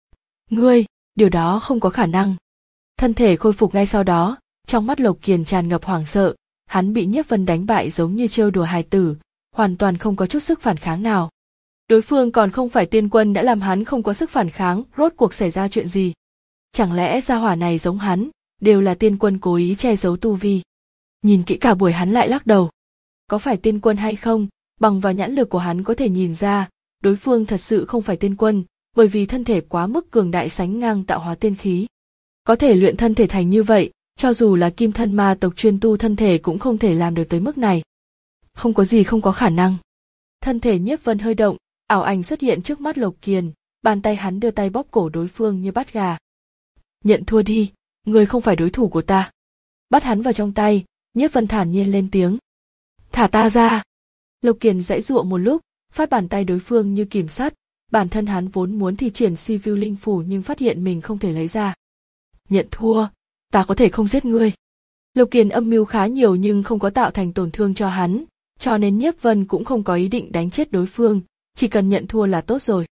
Ngươi, điều đó không có khả năng. Thân thể khôi phục ngay sau đó, trong mắt Lộc Kiền tràn ngập hoảng sợ, hắn bị Nhiếp Vân đánh bại giống như trêu đùa hài tử, hoàn toàn không có chút sức phản kháng nào. Đối phương còn không phải tiên quân đã làm hắn không có sức phản kháng, rốt cuộc xảy ra chuyện gì? Chẳng lẽ gia hỏa này giống hắn, đều là tiên quân cố ý che giấu tu vi? Nhìn kỹ cả buổi hắn lại lắc đầu. Có phải tiên quân hay không, bằng vào nhãn lực của hắn có thể nhìn ra, đối phương thật sự không phải tiên quân, bởi vì thân thể quá mức cường đại sánh ngang tạo hóa tiên khí. Có thể luyện thân thể thành như vậy, cho dù là kim thân ma tộc chuyên tu thân thể cũng không thể làm được tới mức này. Không có gì không có khả năng. Thân thể Nhiếp Vân hơi động, ảo ảnh xuất hiện trước mắt Lộc Kiền, bàn tay hắn đưa tay bóp cổ đối phương như bắt gà. Nhận thua đi, ngươi không phải đối thủ của ta. Bắt hắn vào trong tay, Nhiếp Vân thản nhiên lên tiếng. Thả ta ra. Lộc Kiền giãy giụa một lúc, phát bàn tay đối phương như kìm sắt, bản thân hắn vốn muốn thi triển si vu linh phủ nhưng phát hiện mình không thể lấy ra. Nhận thua, ta có thể không giết ngươi. Lộc Kiền âm mưu khá nhiều nhưng không có tạo thành tổn thương cho hắn, cho nên Nhiếp Vân cũng không có ý định đánh chết đối phương, chỉ cần nhận thua là tốt rồi.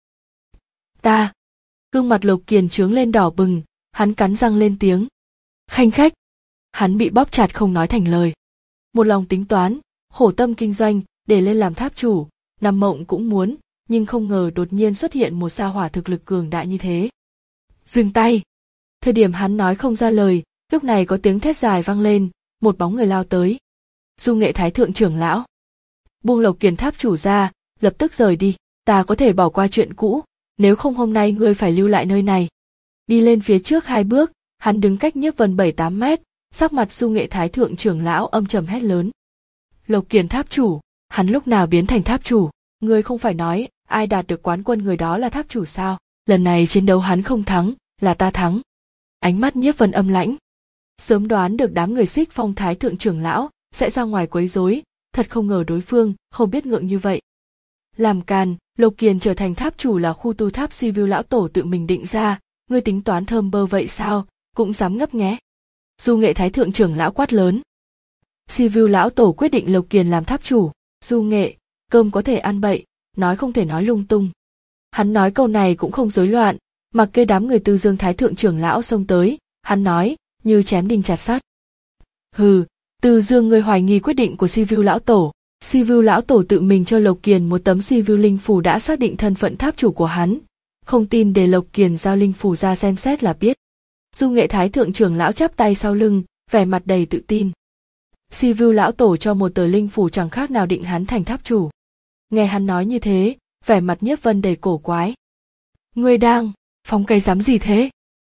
Ta. Gương mặt Lộc Kiền trướng lên đỏ bừng, hắn cắn răng lên tiếng. Khanh khách. Hắn bị bóp chặt không nói thành lời. Một lòng tính toán, khổ tâm kinh doanh, để lên làm tháp chủ, nằm mộng cũng muốn, nhưng không ngờ đột nhiên xuất hiện một sa hỏa thực lực cường đại như thế. Dừng tay. Thời điểm hắn nói không ra lời, lúc này có tiếng thét dài vang lên, một bóng người lao tới. Du Nghệ Thái thượng trưởng lão. Buông Lộc Kiền tháp chủ ra, lập tức rời đi, ta có thể bỏ qua chuyện cũ, nếu không hôm nay ngươi phải lưu lại nơi này. Đi lên phía trước hai bước, hắn đứng cách Nhiếp Vân bảy tám mét, sắc mặt Du Nghệ Thái thượng trưởng lão âm trầm hét lớn. Lộc Kiền tháp chủ, hắn lúc nào biến thành tháp chủ? Ngươi không phải nói ai đạt được quán quân người đó là tháp chủ sao? Lần này chiến đấu hắn không thắng, là ta thắng. Ánh mắt Nhiếp Vân âm lãnh. Sớm đoán được đám người Xích Phong Thái thượng trưởng lão sẽ ra ngoài quấy rối, thật không ngờ đối phương không biết ngượng như vậy. Làm càn, Lộc Kiền trở thành tháp chủ là khu tu tháp Si Vu lão tổ tự mình định ra, ngươi tính toán thơm bơ vậy sao, cũng dám ngấp nghé. Du Nghệ Thái thượng trưởng lão quát lớn. Si Vu lão tổ quyết định Lộc Kiền làm tháp chủ. Du Nghệ, cơm có thể ăn bậy, nói không thể nói lung tung. Hắn nói câu này cũng không rối loạn, mặc kệ đám người Tư Dương Thái thượng trưởng lão xông tới, hắn nói như chém đinh chặt sắt. Hừ, Tư Dương ngươi hoài nghi quyết định của Si Vu lão tổ. Si Vu lão tổ tự mình cho Lộc Kiền một tấm Si Vu linh phù đã xác định thân phận tháp chủ của hắn, không tin để Lộc Kiền giao linh phù ra xem xét là biết. Du Nghệ Thái thượng trưởng lão chắp tay sau lưng, vẻ mặt đầy tự tin. Si Vu lão tổ cho một tờ linh phù chẳng khác nào định hắn thành tháp chủ. Nghe hắn nói như thế, vẻ mặt Nhiếp Vân đầy cổ quái. Ngươi đang phóng cái dám gì thế?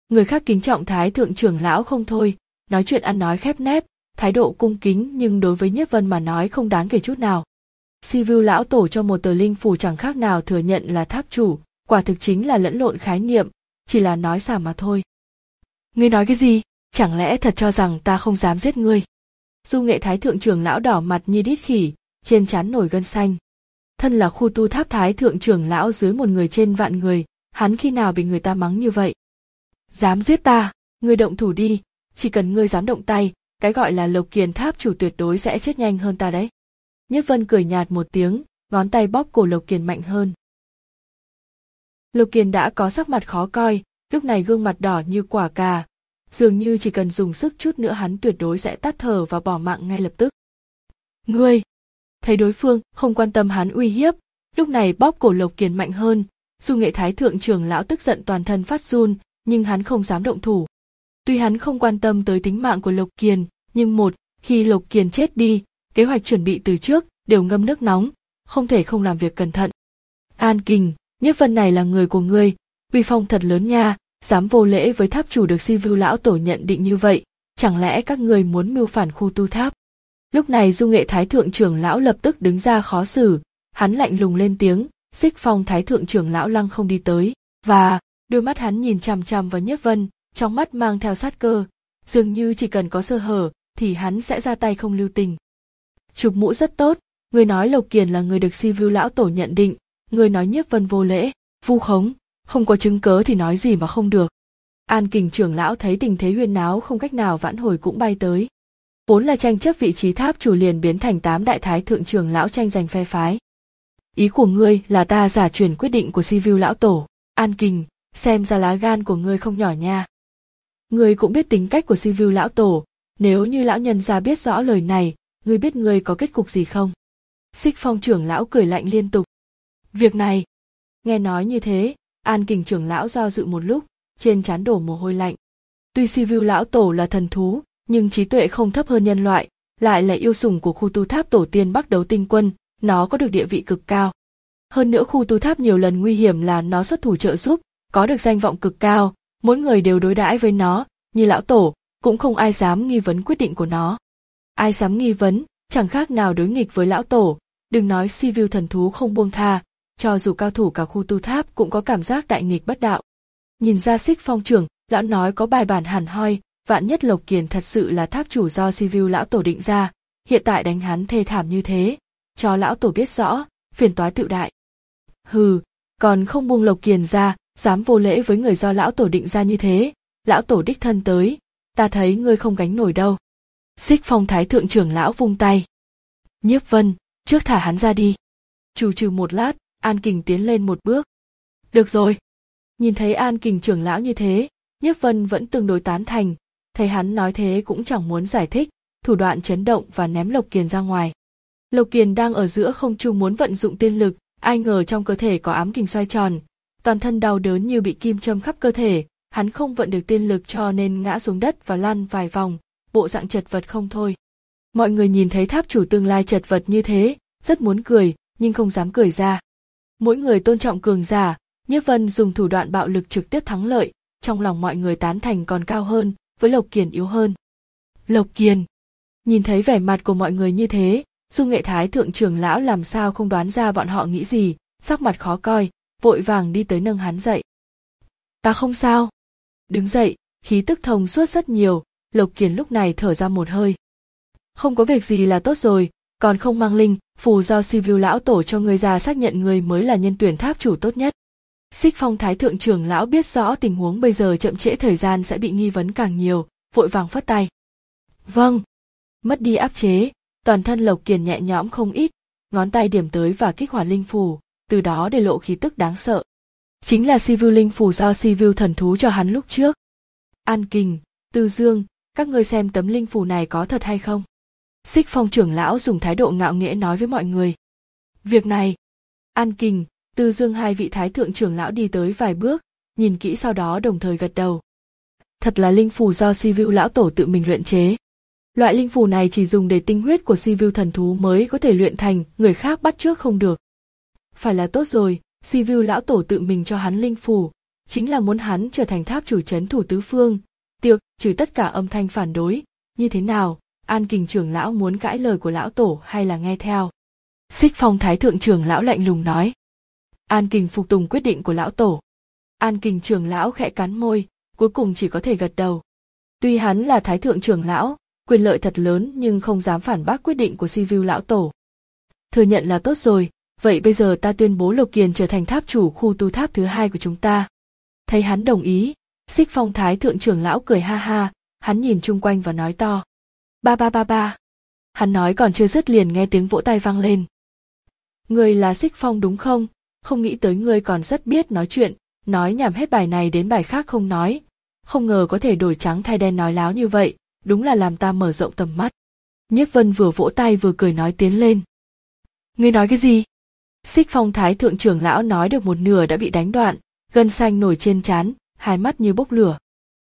Người khác kính trọng Thái thượng trưởng lão không thôi, nói chuyện ăn nói khép nép, thái độ cung kính nhưng đối với Nhiếp Vân mà nói không đáng kể chút nào. Sivu lão tổ cho một tờ linh phù chẳng khác nào thừa nhận là tháp chủ, quả thực chính là lẫn lộn khái niệm, chỉ là nói xả mà thôi. Ngươi nói cái gì? Chẳng lẽ thật cho rằng ta không dám giết ngươi? Du Nghệ Thái thượng trưởng lão đỏ mặt như đít khỉ, trên trán nổi gân xanh. Thân là khu tu tháp Thái thượng trưởng lão dưới một người trên vạn người, hắn khi nào bị người ta mắng như vậy? Dám giết ta, ngươi động thủ đi, chỉ cần ngươi dám động tay, cái gọi là Lộc Kiền tháp chủ tuyệt đối sẽ chết nhanh hơn ta đấy. Nhiếp Vân cười nhạt một tiếng, ngón tay bóp cổ Lộc Kiền mạnh hơn. Lộc Kiền đã có sắc mặt khó coi, lúc này gương mặt đỏ như quả cà, dường như chỉ cần dùng sức chút nữa hắn tuyệt đối sẽ tắt thở và bỏ mạng ngay lập tức. Ngươi! Thấy đối phương không quan tâm hắn uy hiếp, lúc này bóp cổ Lộc Kiền mạnh hơn, Du Nghệ Thái thượng trưởng lão tức giận toàn thân phát run, nhưng hắn không dám động thủ. Tuy hắn không quan tâm tới tính mạng của Lộc Kiền, nhưng một khi Lộc Kiền chết đi, kế hoạch chuẩn bị từ trước đều ngâm nước nóng, không thể không làm việc cẩn thận. An Kình, Nhiếp Vân này là người của ngươi, uy phong thật lớn nha, dám vô lễ với tháp chủ được Sivu lão tổ nhận định như vậy, chẳng lẽ các ngươi muốn mưu phản khu tu tháp? Lúc này Du Nghệ Thái thượng trưởng lão lập tức đứng ra khó xử, hắn lạnh lùng lên tiếng, Xích Phong Thái thượng trưởng lão lăng không đi tới, và đôi mắt hắn nhìn chằm chằm vào Nhiếp Vân, trong mắt mang theo sát cơ, dường như chỉ cần có sơ hở thì hắn sẽ ra tay không lưu tình. Chụp mũ rất tốt, người nói Lộc Kiền là người được Sivu lão tổ nhận định, người nói Nhiếp Vân vô lễ, vu khống, không có chứng cớ thì nói gì mà không được. An Kình trưởng lão thấy tình thế huyên náo không cách nào vãn hồi cũng bay tới. Vốn là tranh chấp vị trí tháp chủ liền biến thành tám đại thái thượng trưởng lão tranh giành phe phái. Ý của ngươi là ta giả truyền quyết định của Sivu lão tổ, An Kình, xem ra lá gan của ngươi không nhỏ nha. Ngươi cũng biết tính cách của Sivu lão tổ, nếu như lão nhân gia biết rõ lời này, ngươi biết ngươi có kết cục gì không? Xích Phong trưởng lão cười lạnh liên tục. Việc này, nghe nói như thế, An Kình trưởng lão do dự một lúc, trên trán đổ mồ hôi lạnh. Tuy Sivu lão tổ là thần thú, nhưng trí tuệ không thấp hơn nhân loại, lại là yêu sủng của khu tu tháp tổ tiên Bắc Đấu Tinh Quân, nó có được địa vị cực cao. Hơn nữa khu tu tháp nhiều lần nguy hiểm là nó xuất thủ trợ giúp, có được danh vọng cực cao, mỗi người đều đối đãi với nó, như lão tổ, cũng không ai dám nghi vấn quyết định của nó. Ai dám nghi vấn, chẳng khác nào đối nghịch với lão tổ, đừng nói Sivu thần thú không buông tha, cho dù cao thủ cả khu tu tháp cũng có cảm giác đại nghịch bất đạo. Nhìn ra Xích Phong trưởng, lão nói có bài bản hẳn hoi, vạn nhất Lộc Kiền thật sự là tháp chủ do Sivu lão tổ định ra, hiện tại đánh hắn thê thảm như thế, cho lão tổ biết rõ, phiền toái tựu đại. Hừ, còn không buông Lộc Kiền ra, dám vô lễ với người do lão tổ định ra như thế, lão tổ đích thân tới, ta thấy ngươi không gánh nổi đâu. Xích Phong Thái thượng trưởng lão vung tay. Nhiếp Vân, trước thả hắn ra đi. Trù trừ một lát, An Kình tiến lên một bước. Được rồi. Nhìn thấy An Kình trưởng lão như thế, Nhiếp Vân vẫn tương đối tán thành, thấy hắn nói thế cũng chẳng muốn giải thích, thủ đoạn chấn động và ném Lộc Kiền ra ngoài. Lộc Kiền đang ở giữa không trung muốn vận dụng tiên lực, ai ngờ trong cơ thể có ám kình xoay tròn, toàn thân đau đớn như bị kim châm khắp cơ thể, hắn không vận được tiên lực cho nên ngã xuống đất và lăn vài vòng, bộ dạng chật vật không thôi. Mọi người nhìn thấy tháp chủ tương lai chật vật như thế, rất muốn cười, nhưng không dám cười ra. Mỗi người tôn trọng cường giả, Nhiếp Vân dùng thủ đoạn bạo lực trực tiếp thắng lợi, trong lòng mọi người tán thành còn cao hơn, với Lộc Kiền yếu hơn. Lộc Kiền! Nhìn thấy vẻ mặt của mọi người như thế, Du Nghệ Thái thượng trưởng lão làm sao không đoán ra bọn họ nghĩ gì, sắc mặt khó coi, vội vàng đi tới nâng hắn dậy. Ta không sao. Đứng dậy, khí tức thông suốt rất nhiều, Lộc Kiền lúc này thở ra một hơi. Không có việc gì là tốt rồi, còn không mang linh, phù do Sivu lão tổ cho người già xác nhận người mới là nhân tuyển tháp chủ tốt nhất. Xích Phong Thái thượng trưởng lão biết rõ tình huống bây giờ chậm trễ thời gian sẽ bị nghi vấn càng nhiều, vội vàng phất tay. Vâng. Mất đi áp chế, toàn thân Lộc Kiền nhẹ nhõm không ít, ngón tay điểm tới và kích hoạt linh phù, từ đó để lộ khí tức đáng sợ. Chính là Sivu linh phù do Sivu thần thú cho hắn lúc trước. An Kình, Tư Dương, các ngươi xem tấm linh phù này có thật hay không? Xích Phong trưởng lão dùng thái độ ngạo nghễ nói với mọi người. Việc này, An Kình, Tư Dương hai vị thái thượng trưởng lão đi tới vài bước, nhìn kỹ sau đó đồng thời gật đầu. Thật là linh phù do Sivu lão tổ tự mình luyện chế. Loại linh phù này chỉ dùng để tinh huyết của Sivu thần thú mới có thể luyện thành, người khác bắt chước không được. Phải là tốt rồi, Sivu lão tổ tự mình cho hắn linh phù, chính là muốn hắn trở thành tháp chủ trấn thủ tứ phương, tiệc trừ tất cả âm thanh phản đối. Như thế nào, An Kình trưởng lão muốn cãi lời của lão tổ hay là nghe theo? Xích Phong Thái thượng trưởng lão lạnh lùng nói. An Kình phục tùng quyết định của lão tổ. An Kình trưởng lão khẽ cắn môi, cuối cùng chỉ có thể gật đầu. Tuy hắn là Thái thượng trưởng lão, quyền lợi thật lớn nhưng không dám phản bác quyết định của Sivu lão tổ. Thừa nhận là tốt rồi, vậy bây giờ ta tuyên bố Lộc Kiền trở thành tháp chủ khu tu tháp thứ hai của chúng ta. Thấy hắn đồng ý, Xích Phong Thái thượng trưởng lão cười ha ha, hắn nhìn chung quanh và nói to. Ba ba ba ba. Hắn nói còn chưa dứt liền nghe tiếng vỗ tay vang lên. Ngươi là Xích Phong đúng không? Không nghĩ tới ngươi còn rất biết nói chuyện, nói nhảm hết bài này đến bài khác không nói. Không ngờ có thể đổi trắng thay đen nói láo như vậy, đúng là làm ta mở rộng tầm mắt. Nhiếp Vân vừa vỗ tay vừa cười nói tiến lên. Ngươi nói cái gì? Xích Phong Thái thượng trưởng lão nói được một nửa đã bị đánh đoạn, gân xanh nổi trên trán, hai mắt như bốc lửa.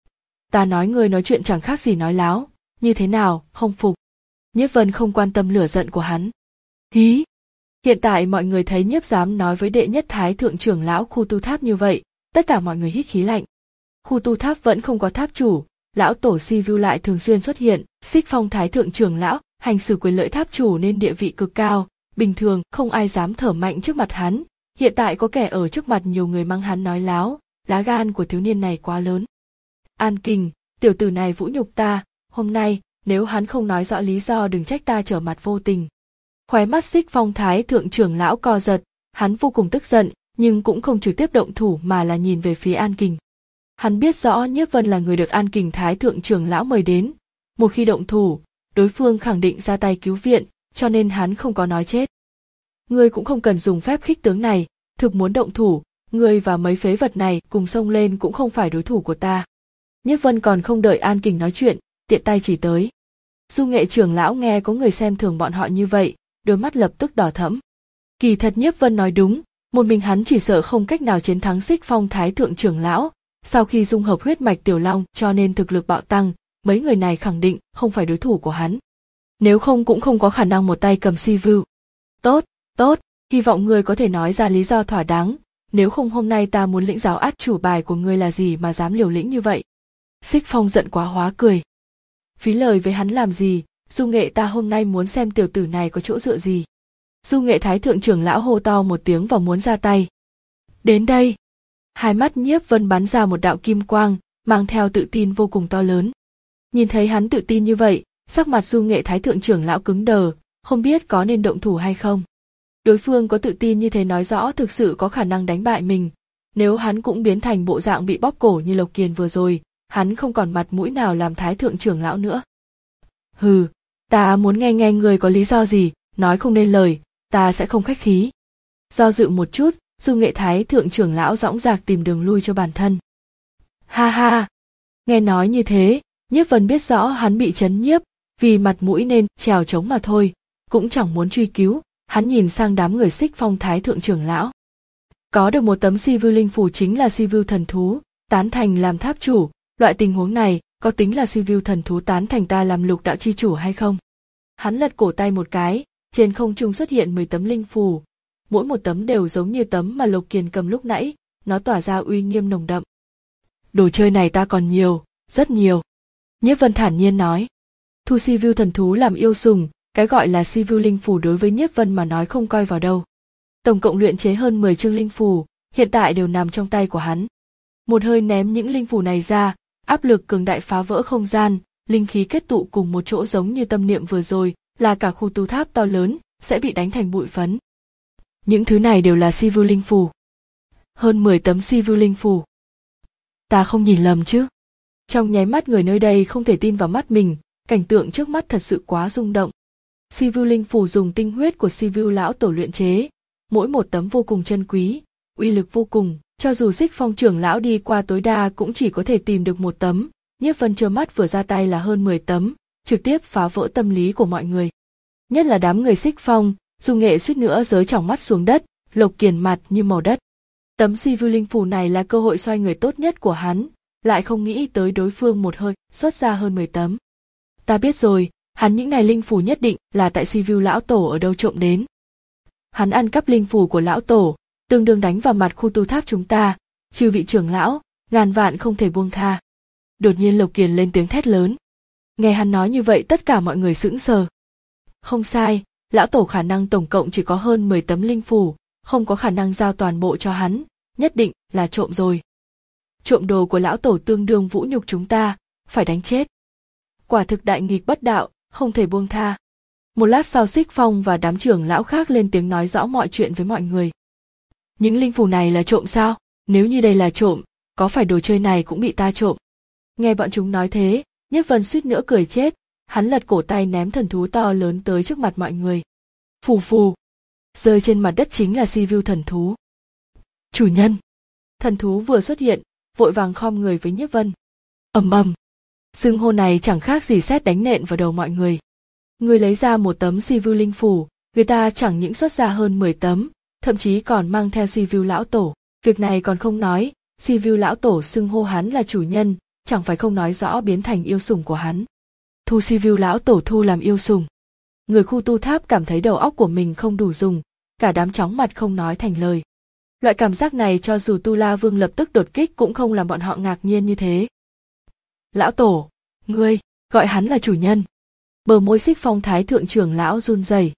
Ta nói ngươi nói chuyện chẳng khác gì nói láo, như thế nào, không phục? Nhiếp Vân không quan tâm lửa giận của hắn. Hí! Hiện tại mọi người thấy Nhiếp dám nói với đệ nhất Thái thượng trưởng lão khu tu tháp như vậy, tất cả mọi người hít khí lạnh. Khu tu tháp vẫn không có tháp chủ, lão tổ Sivu lại thường xuyên xuất hiện, Xích Phong Thái thượng trưởng lão hành xử quyền lợi tháp chủ nên địa vị cực cao, bình thường không ai dám thở mạnh trước mặt hắn, hiện tại có kẻ ở trước mặt nhiều người mang hắn nói láo, lá gan của thiếu niên này quá lớn. An Kình, tiểu tử này vũ nhục ta, hôm nay nếu hắn không nói rõ lý do đừng trách ta trở mặt vô tình. Khóe mắt Xích Phong Thái thượng trưởng lão co giật, hắn vô cùng tức giận, nhưng cũng không trực tiếp động thủ mà là nhìn về phía An Kình. Hắn biết rõ Nhiếp Vân là người được An Kình Thái thượng trưởng lão mời đến, một khi động thủ, đối phương khẳng định ra tay cứu viện, cho nên hắn không có nói chết. Ngươi cũng không cần dùng phép khích tướng này, thực muốn động thủ, ngươi và mấy phế vật này cùng xông lên cũng không phải đối thủ của ta. Nhiếp Vân còn không đợi An Kình nói chuyện, tiện tay chỉ tới. Du Nghệ trưởng lão nghe có người xem thường bọn họ như vậy, đôi mắt lập tức đỏ thẫm. Kỳ thật Nhiếp Vân nói đúng, một mình hắn chỉ sợ không cách nào chiến thắng Xích Phong Thái thượng trưởng lão, sau khi dung hợp huyết mạch tiểu long cho nên thực lực bạo tăng, mấy người này khẳng định không phải đối thủ của hắn. Nếu không cũng không có khả năng một tay cầm Sivu. Tốt, tốt, hy vọng ngươi có thể nói ra lý do thỏa đáng, nếu không hôm nay ta muốn lĩnh giáo át chủ bài của ngươi là gì mà dám liều lĩnh như vậy. Xích Phong giận quá hóa cười. Phí lời với hắn làm gì, Du Nghệ ta hôm nay muốn xem tiểu tử này có chỗ dựa gì. Du Nghệ Thái thượng trưởng lão hô to một tiếng và muốn ra tay. Đến đây. Hai mắt Nhiếp Vân bắn ra một đạo kim quang, mang theo tự tin vô cùng to lớn. Nhìn thấy hắn tự tin như vậy, sắc mặt Du Nghệ Thái thượng trưởng lão cứng đờ, không biết có nên động thủ hay không. Đối phương có tự tin như thế nói rõ thực sự có khả năng đánh bại mình. Nếu hắn cũng biến thành bộ dạng bị bóp cổ như Lộc Kiền vừa rồi, hắn không còn mặt mũi nào làm Thái thượng trưởng lão nữa. Hừ, ta muốn nghe nghe người có lý do gì, nói không nên lời, ta sẽ không khách khí. Do dự một chút, Du Nghệ Thái thượng trưởng lão dõng dạc tìm đường lui cho bản thân. Ha ha! Nghe nói như thế, Nhiếp Vân biết rõ hắn bị chấn nhiếp, vì mặt mũi nên trèo trống mà thôi, cũng chẳng muốn truy cứu, hắn nhìn sang đám người Xích Phong Thái thượng trưởng lão. Có được một tấm Sivu linh phù chính là Sivu thần thú, tán thành làm tháp chủ, loại tình huống này có tính là Sivu thần thú tán thành ta làm lục đạo chi chủ hay không? Hắn lật cổ tay một cái, trên không trung xuất hiện mười tấm linh phù, mỗi một tấm đều giống như tấm mà Lộc Kiền cầm lúc nãy, nó tỏa ra uy nghiêm nồng đậm. Đồ chơi này ta còn nhiều, rất nhiều. Nhiếp Vân thản nhiên nói. Thu Sivu thần thú làm yêu sùng, cái gọi là Sivu linh phù đối với Nhiếp Vân mà nói không coi vào đâu. Tổng cộng luyện chế hơn mười chương linh phù, hiện tại đều nằm trong tay của hắn. Một hơi ném những linh phù này ra, áp lực cường đại phá vỡ không gian, linh khí kết tụ cùng một chỗ giống như tâm niệm vừa rồi, là cả khu tu tháp to lớn, sẽ bị đánh thành bụi phấn. Những thứ này đều là Sivu linh phù. Hơn mười tấm Sivu linh phù. Ta không nhìn lầm chứ? Trong nháy mắt người nơi đây không thể tin vào mắt mình, cảnh tượng trước mắt thật sự quá rung động. Sivu linh phù dùng tinh huyết của Sivu lão tổ luyện chế, mỗi một tấm vô cùng chân quý, uy lực vô cùng, cho dù Xích Phong trưởng lão đi qua tối đa cũng chỉ có thể tìm được một tấm, Nhiếp Vân trơ mắt vừa ra tay là hơn mười tấm, trực tiếp phá vỡ tâm lý của mọi người. Nhất là đám người Xích Phong, Du Nghệ suýt nữa giới tròng mắt xuống đất, Lộc Kiền mặt như màu đất. Tấm Sivu linh phù này là cơ hội xoay người tốt nhất của hắn, lại không nghĩ tới đối phương một hơi xuất ra hơn mười tấm. Ta biết rồi, hắn những này linh phù nhất định là tại Sivu lão tổ ở đâu trộm đến. Hắn ăn cắp linh phù của lão tổ, tương đương đánh vào mặt khu tu tháp chúng ta, Chư vị trưởng lão, ngàn vạn không thể buông tha. Đột nhiên Lộc Kiền lên tiếng thét lớn. Nghe hắn nói như vậy tất cả mọi người sững sờ. Không sai, lão tổ khả năng tổng cộng chỉ có hơn mười tấm linh phù, không có khả năng giao toàn bộ cho hắn, nhất định là trộm rồi. Trộm đồ của lão tổ tương đương vũ nhục chúng ta, phải đánh chết. Quả thực đại nghịch bất đạo, không thể buông tha. Một lát sau Xích Phong và đám trưởng lão khác lên tiếng nói rõ mọi chuyện với mọi người. Những linh phù này là trộm sao? Nếu như đây là trộm, có phải đồ chơi này cũng bị ta trộm? Nghe bọn chúng nói thế, Nhiếp Vân suýt nữa cười chết, hắn lật cổ tay ném thần thú to lớn tới trước mặt mọi người. Phù phù, rơi trên mặt đất chính là Sivu thần thú. Chủ nhân, thần thú vừa xuất hiện, vội vàng khom người với Nhiếp Vân. Ầm ầm, xưng hô này chẳng khác gì sét đánh nện vào đầu mọi người. Người lấy ra một tấm Sivu linh phù, người ta chẳng những xuất ra hơn mười tấm, thậm chí còn mang theo Sivu lão tổ. Việc này còn không nói, Sivu lão tổ xưng hô hắn là chủ nhân, chẳng phải không nói rõ biến thành yêu sủng của hắn. Thu Sivu lão tổ thu làm yêu sủng. Người khu tu tháp cảm thấy đầu óc của mình không đủ dùng, cả đám chóng mặt không nói thành lời. Loại cảm giác này cho dù Tu La Vương lập tức đột kích cũng không làm bọn họ ngạc nhiên như thế. Lão tổ, ngươi, gọi hắn là chủ nhân. Bờ môi Xích Phong thái thượng trưởng lão run rẩy.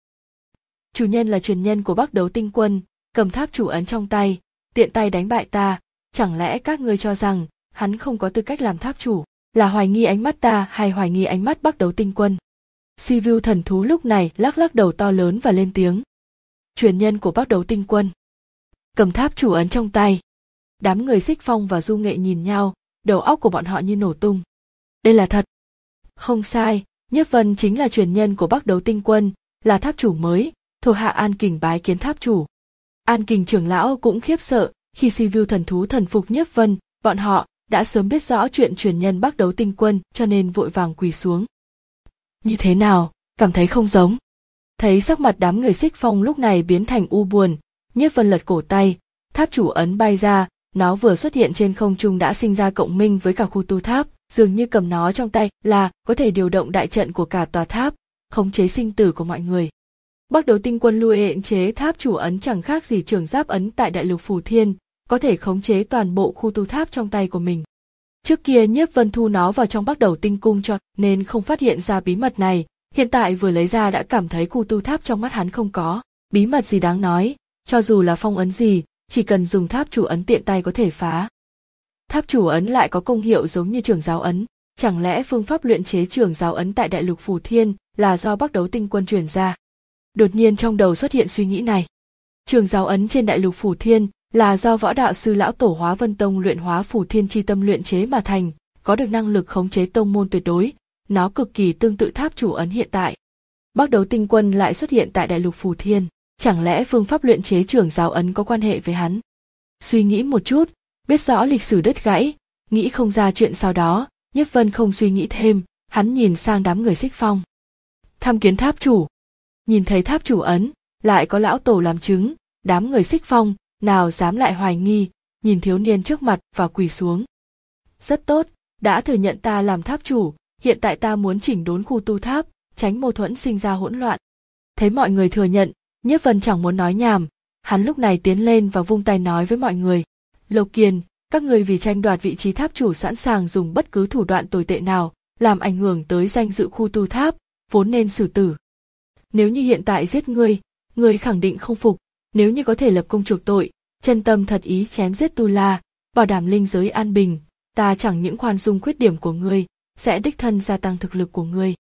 Chủ nhân là truyền nhân của Bắc Đấu Tinh Quân, cầm tháp chủ ấn trong tay, tiện tay đánh bại ta, chẳng lẽ các ngươi cho rằng hắn không có tư cách làm tháp chủ, là hoài nghi ánh mắt ta hay hoài nghi ánh mắt Bắc Đấu Tinh Quân? Sivu thần thú lúc này lắc lắc đầu to lớn và lên tiếng. Truyền nhân của Bắc Đấu Tinh Quân, cầm tháp chủ ấn trong tay. Đám người Xích Phong và Du Nghệ nhìn nhau, đầu óc của bọn họ như nổ tung. Đây là thật. Không sai, Nhiếp Vân chính là truyền nhân của Bắc Đấu Tinh Quân, là tháp chủ mới, thuộc hạ An Kình bái kiến tháp chủ. An Kình trưởng lão cũng khiếp sợ, khi Sivu thần thú thần phục Nhiếp Vân, bọn họ đã sớm biết rõ chuyện truyền nhân Bắc Đấu Tinh Quân cho nên vội vàng quỳ xuống. Như thế nào, cảm thấy không giống? Thấy sắc mặt đám người Xích Phong lúc này biến thành u buồn, Nhiếp Vân lật cổ tay, tháp chủ ấn bay ra, nó vừa xuất hiện trên không trung đã sinh ra cộng minh với cả khu tu tháp, dường như cầm nó trong tay là có thể điều động đại trận của cả tòa tháp, khống chế sinh tử của mọi người. Bắc Đấu Tinh Quân lui ện chế tháp chủ ấn chẳng khác gì trường giáp ấn tại Đại Lục Phù Thiên, có thể khống chế toàn bộ khu tu tháp trong tay của mình. Trước kia Nhiếp Vân thu nó vào trong Bắc Đấu Tinh Cung cho nên không phát hiện ra bí mật này, hiện tại vừa lấy ra đã cảm thấy khu tu tháp trong mắt hắn không có bí mật gì đáng nói, cho dù là phong ấn gì, chỉ cần dùng tháp chủ ấn tiện tay có thể phá. Tháp chủ ấn lại có công hiệu giống như trường giáo ấn, chẳng lẽ phương pháp luyện chế trường giáo ấn tại Đại Lục Phù Thiên là do Bắc Đấu Tinh Quân truyền ra? Đột nhiên trong đầu xuất hiện suy nghĩ này. Trường giáo ấn trên Đại Lục Phù Thiên là do võ đạo sư lão tổ Hóa Vân Tông luyện hóa Phù Thiên chi tâm luyện chế mà thành, có được năng lực khống chế tông môn tuyệt đối, nó cực kỳ tương tự tháp chủ ấn hiện tại. Bắc Đấu Tinh Quân lại xuất hiện tại Đại Lục Phù Thiên, chẳng lẽ phương pháp luyện chế trường giáo ấn có quan hệ với hắn? Suy nghĩ một chút, biết rõ lịch sử đứt gãy, nghĩ không ra chuyện sau đó, Nhiếp Vân không suy nghĩ thêm, hắn nhìn sang đám người Xích Phong. Tham kiến tháp chủ. Nhìn thấy tháp chủ ấn, lại có lão tổ làm chứng, đám người Xích Phong nào dám lại hoài nghi, nhìn thiếu niên trước mặt và quỳ xuống. Rất tốt, đã thừa nhận ta làm tháp chủ, hiện tại ta muốn chỉnh đốn khu tu tháp, tránh mâu thuẫn sinh ra hỗn loạn. Thấy mọi người thừa nhận, Nhiếp Vân chẳng muốn nói nhảm, hắn lúc này tiến lên và vung tay nói với mọi người. Lộc Kiền, các người vì tranh đoạt vị trí tháp chủ sẵn sàng dùng bất cứ thủ đoạn tồi tệ nào, làm ảnh hưởng tới danh dự khu tu tháp, vốn nên xử tử. Nếu như hiện tại giết ngươi, ngươi khẳng định không phục, nếu như có thể lập công chuộc tội, chân tâm thật ý chém giết Tu La, bảo đảm linh giới an bình, ta chẳng những khoan dung khuyết điểm của ngươi, sẽ đích thân gia tăng thực lực của ngươi.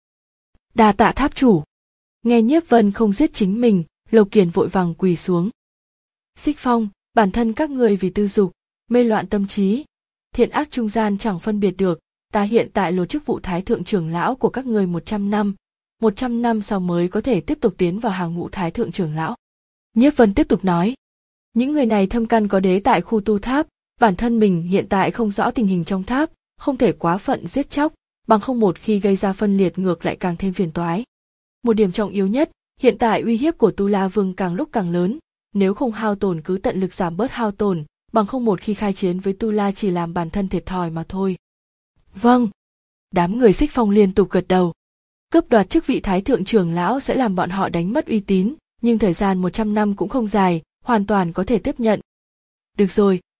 Đa tạ tháp chủ. Nghe Nhiếp Vân không giết chính mình, Lộc Kiền vội vàng quỳ xuống. Xích Phong, bản thân các ngươi vì tư dục, mê loạn tâm trí, thiện ác trung gian chẳng phân biệt được, ta hiện tại lột chức vụ thái thượng trưởng lão của các ngươi một trăm năm, một trăm năm sau mới có thể tiếp tục tiến vào hàng ngũ thái thượng trưởng lão. Nhiếp Vân tiếp tục nói, những người này thâm căn có đế tại khu tu tháp, bản thân mình hiện tại không rõ tình hình trong tháp, không thể quá phận giết chóc, bằng không một khi gây ra phân liệt ngược lại càng thêm phiền toái. Một điểm trọng yếu nhất, hiện tại uy hiếp của Tu La Vương càng lúc càng lớn, nếu không hao tổn cứ tận lực giảm bớt hao tổn, bằng không một khi khai chiến với Tu La chỉ làm bản thân thiệt thòi mà thôi. Vâng. Đám người Xích Phong liên tục gật đầu. Cướp đoạt chức vị thái thượng trưởng lão sẽ làm bọn họ đánh mất uy tín, nhưng thời gian một trăm năm cũng không dài, hoàn toàn có thể tiếp nhận. Được rồi,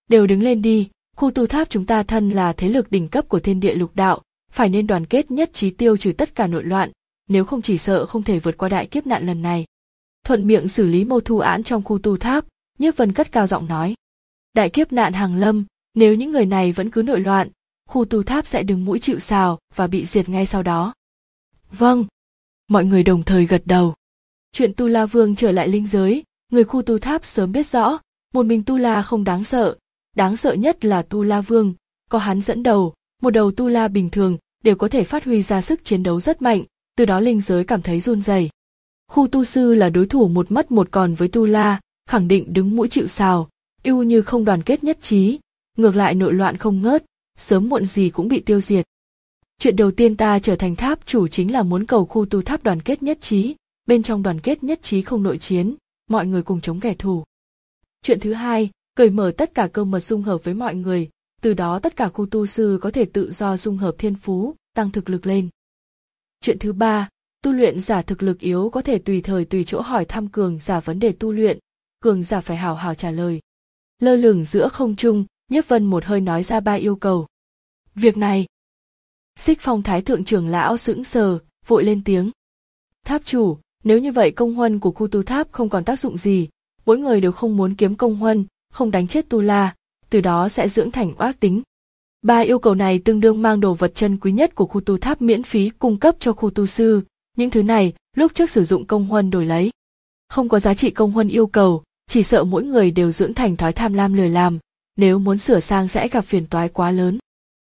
Đều đứng lên đi, khu tu tháp chúng ta thân là thế lực đỉnh cấp của thiên địa lục đạo, phải nên đoàn kết nhất trí tiêu trừ tất cả nội loạn, nếu không chỉ sợ không thể vượt qua đại kiếp nạn lần này. Thuận miệng xử lý mâu thu án trong khu tu tháp, Nhiếp Vân cất cao giọng nói. Đại kiếp nạn hàng lâm, nếu những người này vẫn cứ nội loạn, khu tu tháp sẽ đứng mũi chịu sào và bị diệt ngay sau đó. Vâng. Mọi người đồng thời gật đầu. Chuyện Tu La Vương trở lại linh giới, người khu tu tháp sớm biết rõ, một mình Tu La không đáng sợ, đáng sợ nhất là Tu La Vương, có hắn dẫn đầu, một đầu Tu La bình thường đều có thể phát huy ra sức chiến đấu rất mạnh, từ đó linh giới cảm thấy run rẩy. Khu tu sư là đối thủ một mất một còn với Tu La, khẳng định đứng mũi chịu sào, ưu như không đoàn kết nhất trí, ngược lại nội loạn không ngớt, sớm muộn gì cũng bị tiêu diệt. Chuyện đầu tiên ta trở thành tháp chủ chính là muốn cầu khu tu tháp đoàn kết nhất trí, bên trong đoàn kết nhất trí không nội chiến, mọi người cùng chống kẻ thù. Chuyện thứ hai, cởi mở tất cả cơ mật dung hợp với mọi người, từ đó tất cả khu tu sư có thể tự do dung hợp thiên phú, tăng thực lực lên. Chuyện thứ ba, tu luyện giả thực lực yếu có thể tùy thời tùy chỗ hỏi thăm cường giả vấn đề tu luyện, cường giả phải hào hào trả lời. Lơ lửng giữa không trung, Nhiếp Vân một hơi nói ra ba yêu cầu. Việc này, Xích Phong Thái thượng trưởng lão sững sờ, vội lên tiếng. Tháp chủ, nếu như vậy công huân của khu tu tháp không còn tác dụng gì, mỗi người đều không muốn kiếm công huân, không đánh chết Tu La, từ đó sẽ dưỡng thành oác tính. Ba yêu cầu này tương đương mang đồ vật chân quý nhất của khu tu tháp miễn phí cung cấp cho khu tu sư, những thứ này lúc trước sử dụng công huân đổi lấy. Không có giá trị công huân yêu cầu, chỉ sợ mỗi người đều dưỡng thành thói tham lam lười làm, nếu muốn sửa sang sẽ gặp phiền toái quá lớn.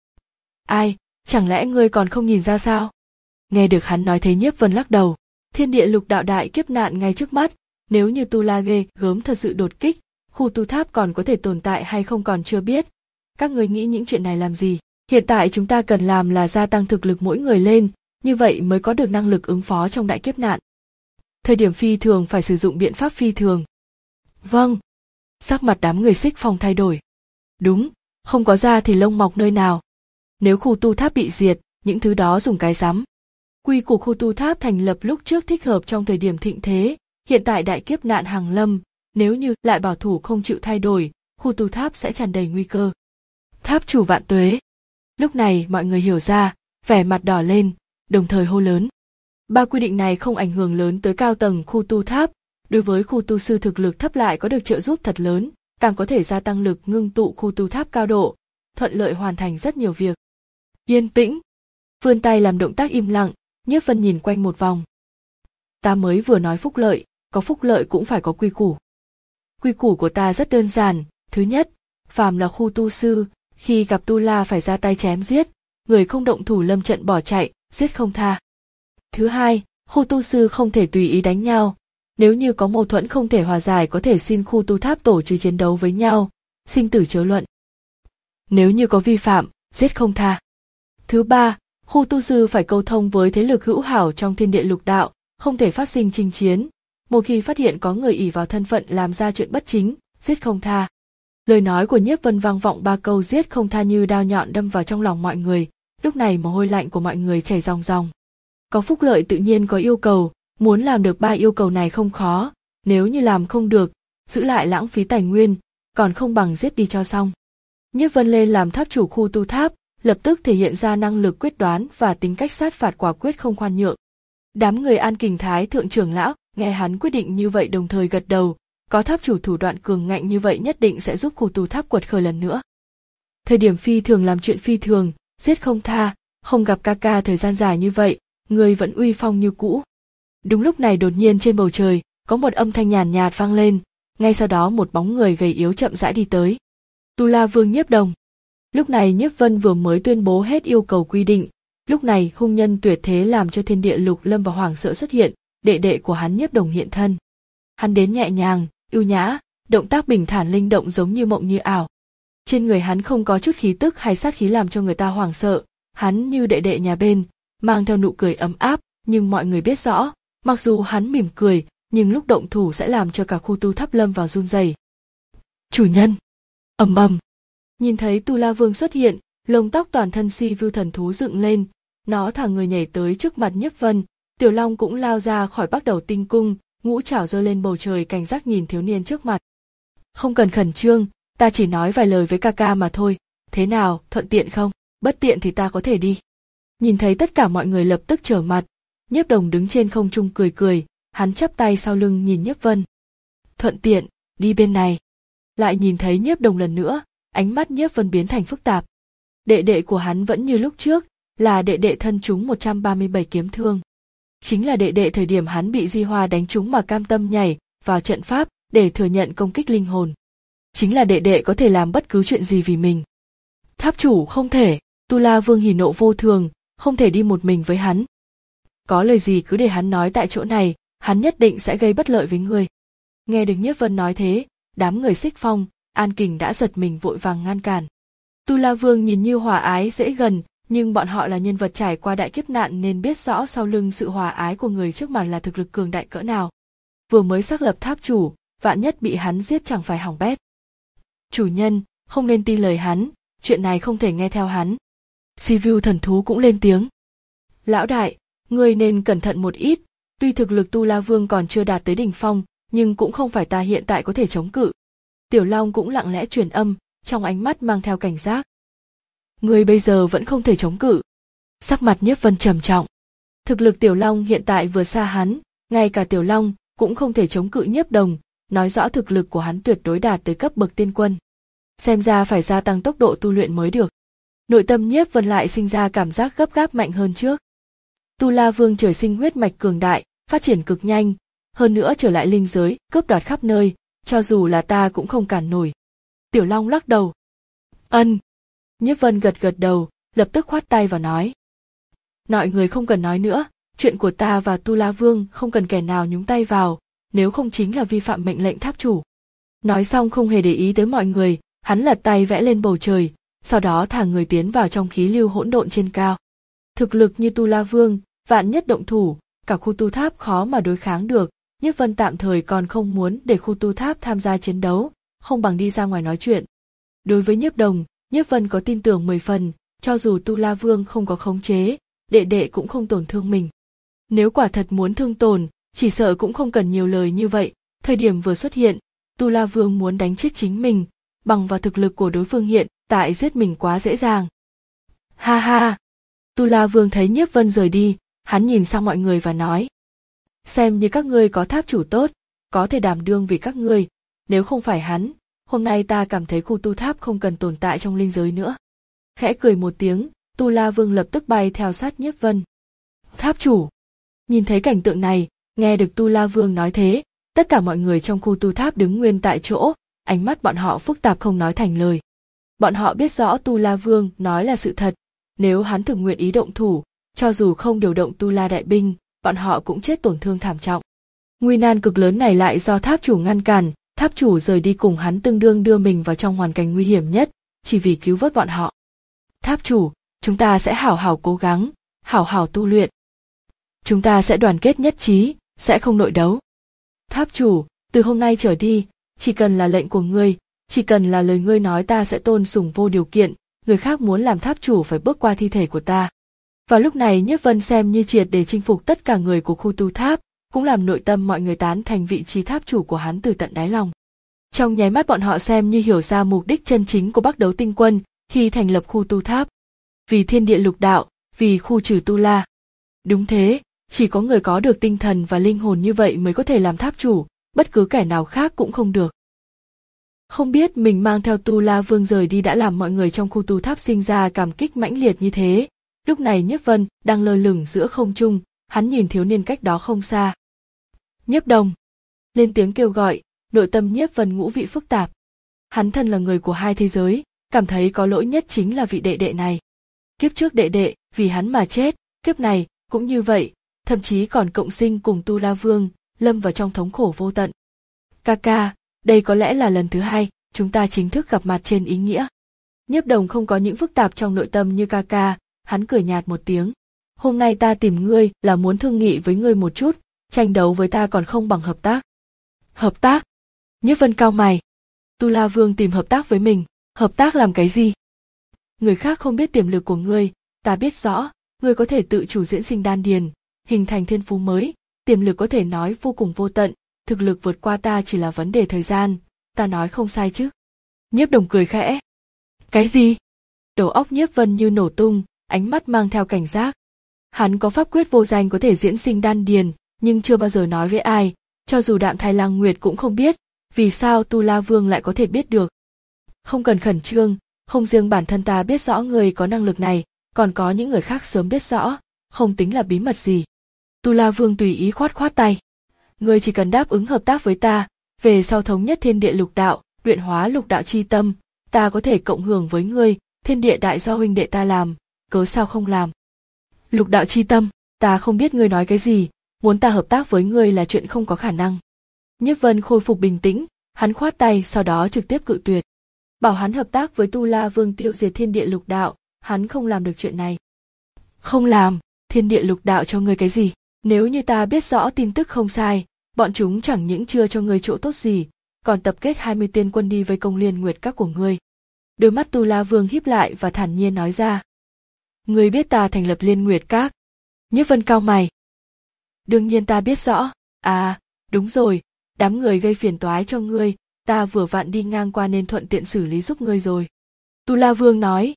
Ai, chẳng lẽ ngươi còn không nhìn ra sao? Nghe được hắn nói thế Nhiếp Vân lắc đầu, thiên địa lục đạo đại kiếp nạn ngay trước mắt, nếu như Tu La ghê gớm thật sự đột kích, khu tu tháp còn có thể tồn tại hay không còn chưa biết. Các người nghĩ những chuyện này làm gì? Hiện tại chúng ta cần làm là gia tăng thực lực mỗi người lên, như vậy mới có được năng lực ứng phó trong đại kiếp nạn. Thời điểm phi thường phải sử dụng biện pháp phi thường. Vâng. Sắc mặt đám người Xích Phong thay đổi. Đúng, không có da thì lông mọc nơi nào. Nếu khu tu tháp bị diệt, những thứ đó dùng cái rắm. Quy củ khu tu tháp thành lập lúc trước thích hợp trong thời điểm thịnh thế, hiện tại đại kiếp nạn hàng lâm, nếu như lại bảo thủ không chịu thay đổi, khu tu tháp sẽ tràn đầy nguy cơ. Tháp chủ vạn tuế. Lúc này mọi người hiểu ra, vẻ mặt đỏ lên, đồng thời hô lớn. Ba quy định này không ảnh hưởng lớn tới cao tầng khu tu tháp, đối với khu tu sư thực lực thấp lại có được trợ giúp thật lớn, càng có thể gia tăng lực ngưng tụ khu tu tháp cao độ, thuận lợi hoàn thành rất nhiều việc. Yên tĩnh. Vươn tay làm động tác im lặng, Nhiếp Vân nhìn quanh một vòng. Ta mới vừa nói phúc lợi, có phúc lợi cũng phải có quy củ. Quy củ của ta rất đơn giản, thứ nhất, phàm là khu tu sư, khi gặp Tu La phải ra tay chém giết, người không động thủ lâm trận bỏ chạy, giết không tha. Thứ hai, khu tu sư không thể tùy ý đánh nhau, nếu như có mâu thuẫn không thể hòa giải có thể xin khu tu tháp tổ trừ chiến đấu với nhau, sinh tử chớ luận. Nếu như có vi phạm, giết không tha. Thứ ba, khu tu sư phải câu thông với thế lực hữu hảo trong thiên địa lục đạo, không thể phát sinh chinh chiến. Một khi phát hiện có người ỷ vào thân phận làm ra chuyện bất chính, giết không tha. Lời nói của Nhiếp Vân vang vọng ba câu giết không tha như đao nhọn đâm vào trong lòng mọi người, lúc này mồ hôi lạnh của mọi người chảy ròng ròng. Có phúc lợi tự nhiên có yêu cầu, muốn làm được ba yêu cầu này không khó, nếu như làm không được, giữ lại lãng phí tài nguyên, còn không bằng giết đi cho xong. Nhiếp Vân lên làm tháp chủ khu tu tháp, lập tức thể hiện ra năng lực quyết đoán và tính cách sát phạt quả quyết không khoan nhượng. Đám người An Kình Thái thượng trưởng lão nghe hắn quyết định như vậy đồng thời gật đầu, có tháp chủ thủ đoạn cường ngạnh như vậy nhất định sẽ giúp khu tu tháp quật khởi lần nữa. Thời điểm phi thường làm chuyện phi thường, giết không tha, không gặp ca ca thời gian dài như vậy, người vẫn uy phong như cũ. Đúng lúc này đột nhiên trên bầu trời, có một âm thanh nhàn nhạt vang lên, ngay sau đó một bóng người gầy yếu chậm rãi đi tới. Tu La Vương Nhiếp Đồng. Lúc này Nhiếp Vân vừa mới tuyên bố hết yêu cầu quy định, lúc này hung nhân tuyệt thế làm cho thiên địa lục lâm và hoảng sợ xuất hiện, đệ đệ của hắn Nhiếp Đồng hiện thân. Hắn đến nhẹ nhàng, ưu nhã, động tác bình thản linh động giống như mộng như ảo. Trên người hắn không có chút khí tức hay sát khí làm cho người ta hoảng sợ, hắn như đệ đệ nhà bên, mang theo nụ cười ấm áp, nhưng mọi người biết rõ, mặc dù hắn mỉm cười, nhưng lúc động thủ sẽ làm cho cả khu tu tháp lâm vào run rẩy. Chủ nhân. Ầm ầm. Nhìn thấy Tu La Vương xuất hiện, lông tóc toàn thân si vưu thần thú dựng lên, nó thả người nhảy tới trước mặt Nhiếp Vân, Tiểu Long cũng lao ra khỏi Bắc Đầu Tinh Cung, ngũ trảo giơ lên bầu trời cảnh giác nhìn thiếu niên trước mặt. Không cần khẩn trương, ta chỉ nói vài lời với ca ca mà thôi, thế nào, thuận tiện không? Bất tiện thì ta có thể đi. Nhìn thấy tất cả mọi người lập tức trở mặt, Nhiếp Đồng đứng trên không trung cười cười, hắn chắp tay sau lưng nhìn Nhiếp Vân. Thuận tiện, đi bên này. Lại nhìn thấy Nhiếp Đồng lần nữa, ánh mắt Nhiếp Vân biến thành phức tạp. Đệ đệ của hắn vẫn như lúc trước, là đệ đệ thân trúng một trăm ba mươi bảy kiếm thương. Chính là đệ đệ thời điểm hắn bị Di Hoa đánh trúng mà cam tâm nhảy vào trận pháp để thừa nhận công kích linh hồn. Chính là đệ đệ có thể làm bất cứ chuyện gì vì mình. Tháp chủ không thể, Tu La Vương hỉ nộ vô thường, không thể đi một mình với hắn. Có lời gì cứ để hắn nói tại chỗ này, hắn nhất định sẽ gây bất lợi với ngươi. Nghe được Nhiếp Vân nói thế, đám người Xích Phong, An Kình đã giật mình vội vàng ngăn cản. Tu La Vương nhìn như hòa ái dễ gần, nhưng bọn họ là nhân vật trải qua đại kiếp nạn nên biết rõ sau lưng sự hòa ái của người trước mặt là thực lực cường đại cỡ nào. Vừa mới xác lập tháp chủ, vạn nhất bị hắn giết chẳng phải hỏng bét. Chủ nhân, không nên tin lời hắn, chuyện này không thể nghe theo hắn. Sivu thần thú cũng lên tiếng. Lão đại, ngươi nên cẩn thận một ít, tuy thực lực Tu La Vương còn chưa đạt tới đỉnh phong, nhưng cũng không phải ta hiện tại có thể chống cự. Tiểu Long cũng lặng lẽ truyền âm, trong ánh mắt mang theo cảnh giác. Ngươi bây giờ vẫn không thể chống cự. Sắc mặt Nhiếp Vân trầm trọng. Thực lực Tiểu Long hiện tại vừa xa hắn, ngay cả Tiểu Long cũng không thể chống cự Nhiếp Đồng, nói rõ thực lực của hắn tuyệt đối đạt tới cấp bậc tiên quân. Xem ra phải gia tăng tốc độ tu luyện mới được. Nội tâm Nhiếp Vân lại sinh ra cảm giác gấp gáp mạnh hơn trước. Tu La Vương trời sinh huyết mạch cường đại, phát triển cực nhanh, hơn nữa trở lại linh giới, cướp đoạt khắp nơi, cho dù là ta cũng không cản nổi. Tiểu Long lắc đầu. Ân. Nhiếp Vân gật gật đầu, lập tức khoát tay và nói. Mọi người không cần nói nữa, chuyện của ta và Tu La Vương không cần kẻ nào nhúng tay vào, nếu không chính là vi phạm mệnh lệnh tháp chủ. Nói xong không hề để ý tới mọi người, hắn lật tay vẽ lên bầu trời, sau đó thả người tiến vào trong khí lưu hỗn độn trên cao. Thực lực như Tu La Vương, vạn nhất động thủ, cả khu tu tháp khó mà đối kháng được, Nhiếp Vân tạm thời còn không muốn để khu tu tháp tham gia chiến đấu, không bằng đi ra ngoài nói chuyện. Đối với Nhiếp Đồng, Nhiếp Vân có tin tưởng mười phần, cho dù Tu La Vương không có khống chế, đệ đệ cũng không tổn thương mình. Nếu quả thật muốn thương tổn, chỉ sợ cũng không cần nhiều lời như vậy, thời điểm vừa xuất hiện, Tu La Vương muốn đánh chết chính mình, bằng vào thực lực của đối phương hiện tại giết mình quá dễ dàng. Ha ha! Tu La Vương thấy Nhiếp Vân rời đi, hắn nhìn sang mọi người và nói. Xem như các ngươi có tháp chủ tốt, có thể đảm đương vì các ngươi, nếu không phải hắn, hôm nay ta cảm thấy khu tu tháp không cần tồn tại trong linh giới nữa. Khẽ cười một tiếng, Tu La Vương lập tức bay theo sát Nhiếp Vân. Tháp chủ! Nhìn thấy cảnh tượng này, nghe được Tu La Vương nói thế, tất cả mọi người trong khu tu tháp đứng nguyên tại chỗ, ánh mắt bọn họ phức tạp không nói thành lời. Bọn họ biết rõ Tu La Vương nói là sự thật, nếu hắn thực nguyện ý động thủ, cho dù không điều động Tu La đại binh, bọn họ cũng chết tổn thương thảm trọng. Nguy nan cực lớn này lại do tháp chủ ngăn cản, tháp chủ rời đi cùng hắn tương đương đưa mình vào trong hoàn cảnh nguy hiểm nhất, chỉ vì cứu vớt bọn họ. Tháp chủ, chúng ta sẽ hảo hảo cố gắng, hảo hảo tu luyện. Chúng ta sẽ đoàn kết nhất trí, sẽ không nội đấu. Tháp chủ, từ hôm nay trở đi, chỉ cần là lệnh của ngươi, chỉ cần là lời ngươi nói ta sẽ tôn sùng vô điều kiện, người khác muốn làm tháp chủ phải bước qua thi thể của ta. Vào lúc này Nhiếp Vân xem như triệt để chinh phục tất cả người của khu tu tháp, cũng làm nội tâm mọi người tán thành vị trí tháp chủ của hắn từ tận đáy lòng. Trong nháy mắt bọn họ xem như hiểu ra mục đích chân chính của Bắc Đấu Tinh Quân khi thành lập khu tu tháp. Vì thiên địa lục đạo, vì khu trừ tu la. Đúng thế, chỉ có người có được tinh thần và linh hồn như vậy mới có thể làm tháp chủ, bất cứ kẻ nào khác cũng không được. Không biết mình mang theo Tu La Vương rời đi đã làm mọi người trong khu tu tháp sinh ra cảm kích mãnh liệt như thế. Lúc này Nhiếp Vân đang lơ lửng giữa không trung, hắn nhìn thiếu niên cách đó không xa. Nhiếp Đồng! Lên tiếng kêu gọi, nội tâm Nhiếp Vân ngũ vị phức tạp. Hắn thân là người của hai thế giới, cảm thấy có lỗi nhất chính là vị đệ đệ này. Kiếp trước đệ đệ, vì hắn mà chết, kiếp này, cũng như vậy, thậm chí còn cộng sinh cùng Tu La Vương, lâm vào trong thống khổ vô tận. Kaka, đây có lẽ là lần thứ hai, chúng ta chính thức gặp mặt trên ý nghĩa. Nhiếp Đồng không có những phức tạp trong nội tâm như Kaka, hắn cười nhạt một tiếng. Hôm nay ta tìm ngươi là muốn thương nghị với ngươi một chút, tranh đấu với ta còn không bằng hợp tác. Hợp tác? Nhiếp Vân cau mày. Tu La Vương tìm hợp tác với mình, hợp tác làm cái gì? Người khác không biết tiềm lực của ngươi, ta biết rõ, ngươi có thể tự chủ diễn sinh đan điền, hình thành thiên phú mới, tiềm lực có thể nói vô cùng vô tận, thực lực vượt qua ta chỉ là vấn đề thời gian, ta nói không sai chứ? Nhiếp Đồng cười khẽ. Cái gì? Đầu óc Nhiếp Vân như nổ tung, ánh mắt mang theo cảnh giác. Hắn có pháp quyết vô danh có thể diễn sinh đan điền, nhưng chưa bao giờ nói với ai, cho dù Đạm Thái Lang Nguyệt cũng không biết, vì sao Tu La Vương lại có thể biết được. Không cần khẩn trương, không riêng bản thân ta biết rõ người có năng lực này, còn có những người khác sớm biết rõ, không tính là bí mật gì. Tu La Vương tùy ý khoát khoát tay. Ngươi chỉ cần đáp ứng hợp tác với ta, về sau thống nhất thiên địa lục đạo, luyện hóa lục đạo chi tâm, ta có thể cộng hưởng với ngươi, thiên địa đại do huynh đệ ta làm, cớ sao không làm. Lục đạo chi tâm, ta không biết ngươi nói cái gì, muốn ta hợp tác với ngươi là chuyện không có khả năng. Nhiếp Vân khôi phục bình tĩnh, hắn khoát tay sau đó trực tiếp cự tuyệt. Bảo hắn hợp tác với Tu La Vương tiêu diệt thiên địa lục đạo, hắn không làm được chuyện này. Không làm, thiên địa lục đạo cho ngươi cái gì? Nếu như ta biết rõ tin tức không sai, bọn chúng chẳng những chưa cho ngươi chỗ tốt gì, còn tập kết hai mươi tiên quân đi vây công Liên Nguyệt Các của ngươi. Đôi mắt Tu La Vương híp lại và thản nhiên nói ra. Ngươi biết ta thành lập Liên Nguyệt Các? Nhiếp Vân cau mày. Đương nhiên ta biết rõ. À, đúng rồi, đám người gây phiền toái cho ngươi, ta vừa vặn đi ngang qua nên thuận tiện xử lý giúp ngươi rồi. Tu La Vương nói.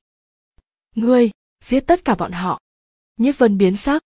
Ngươi, giết tất cả bọn họ. Nhiếp Vân biến sắc.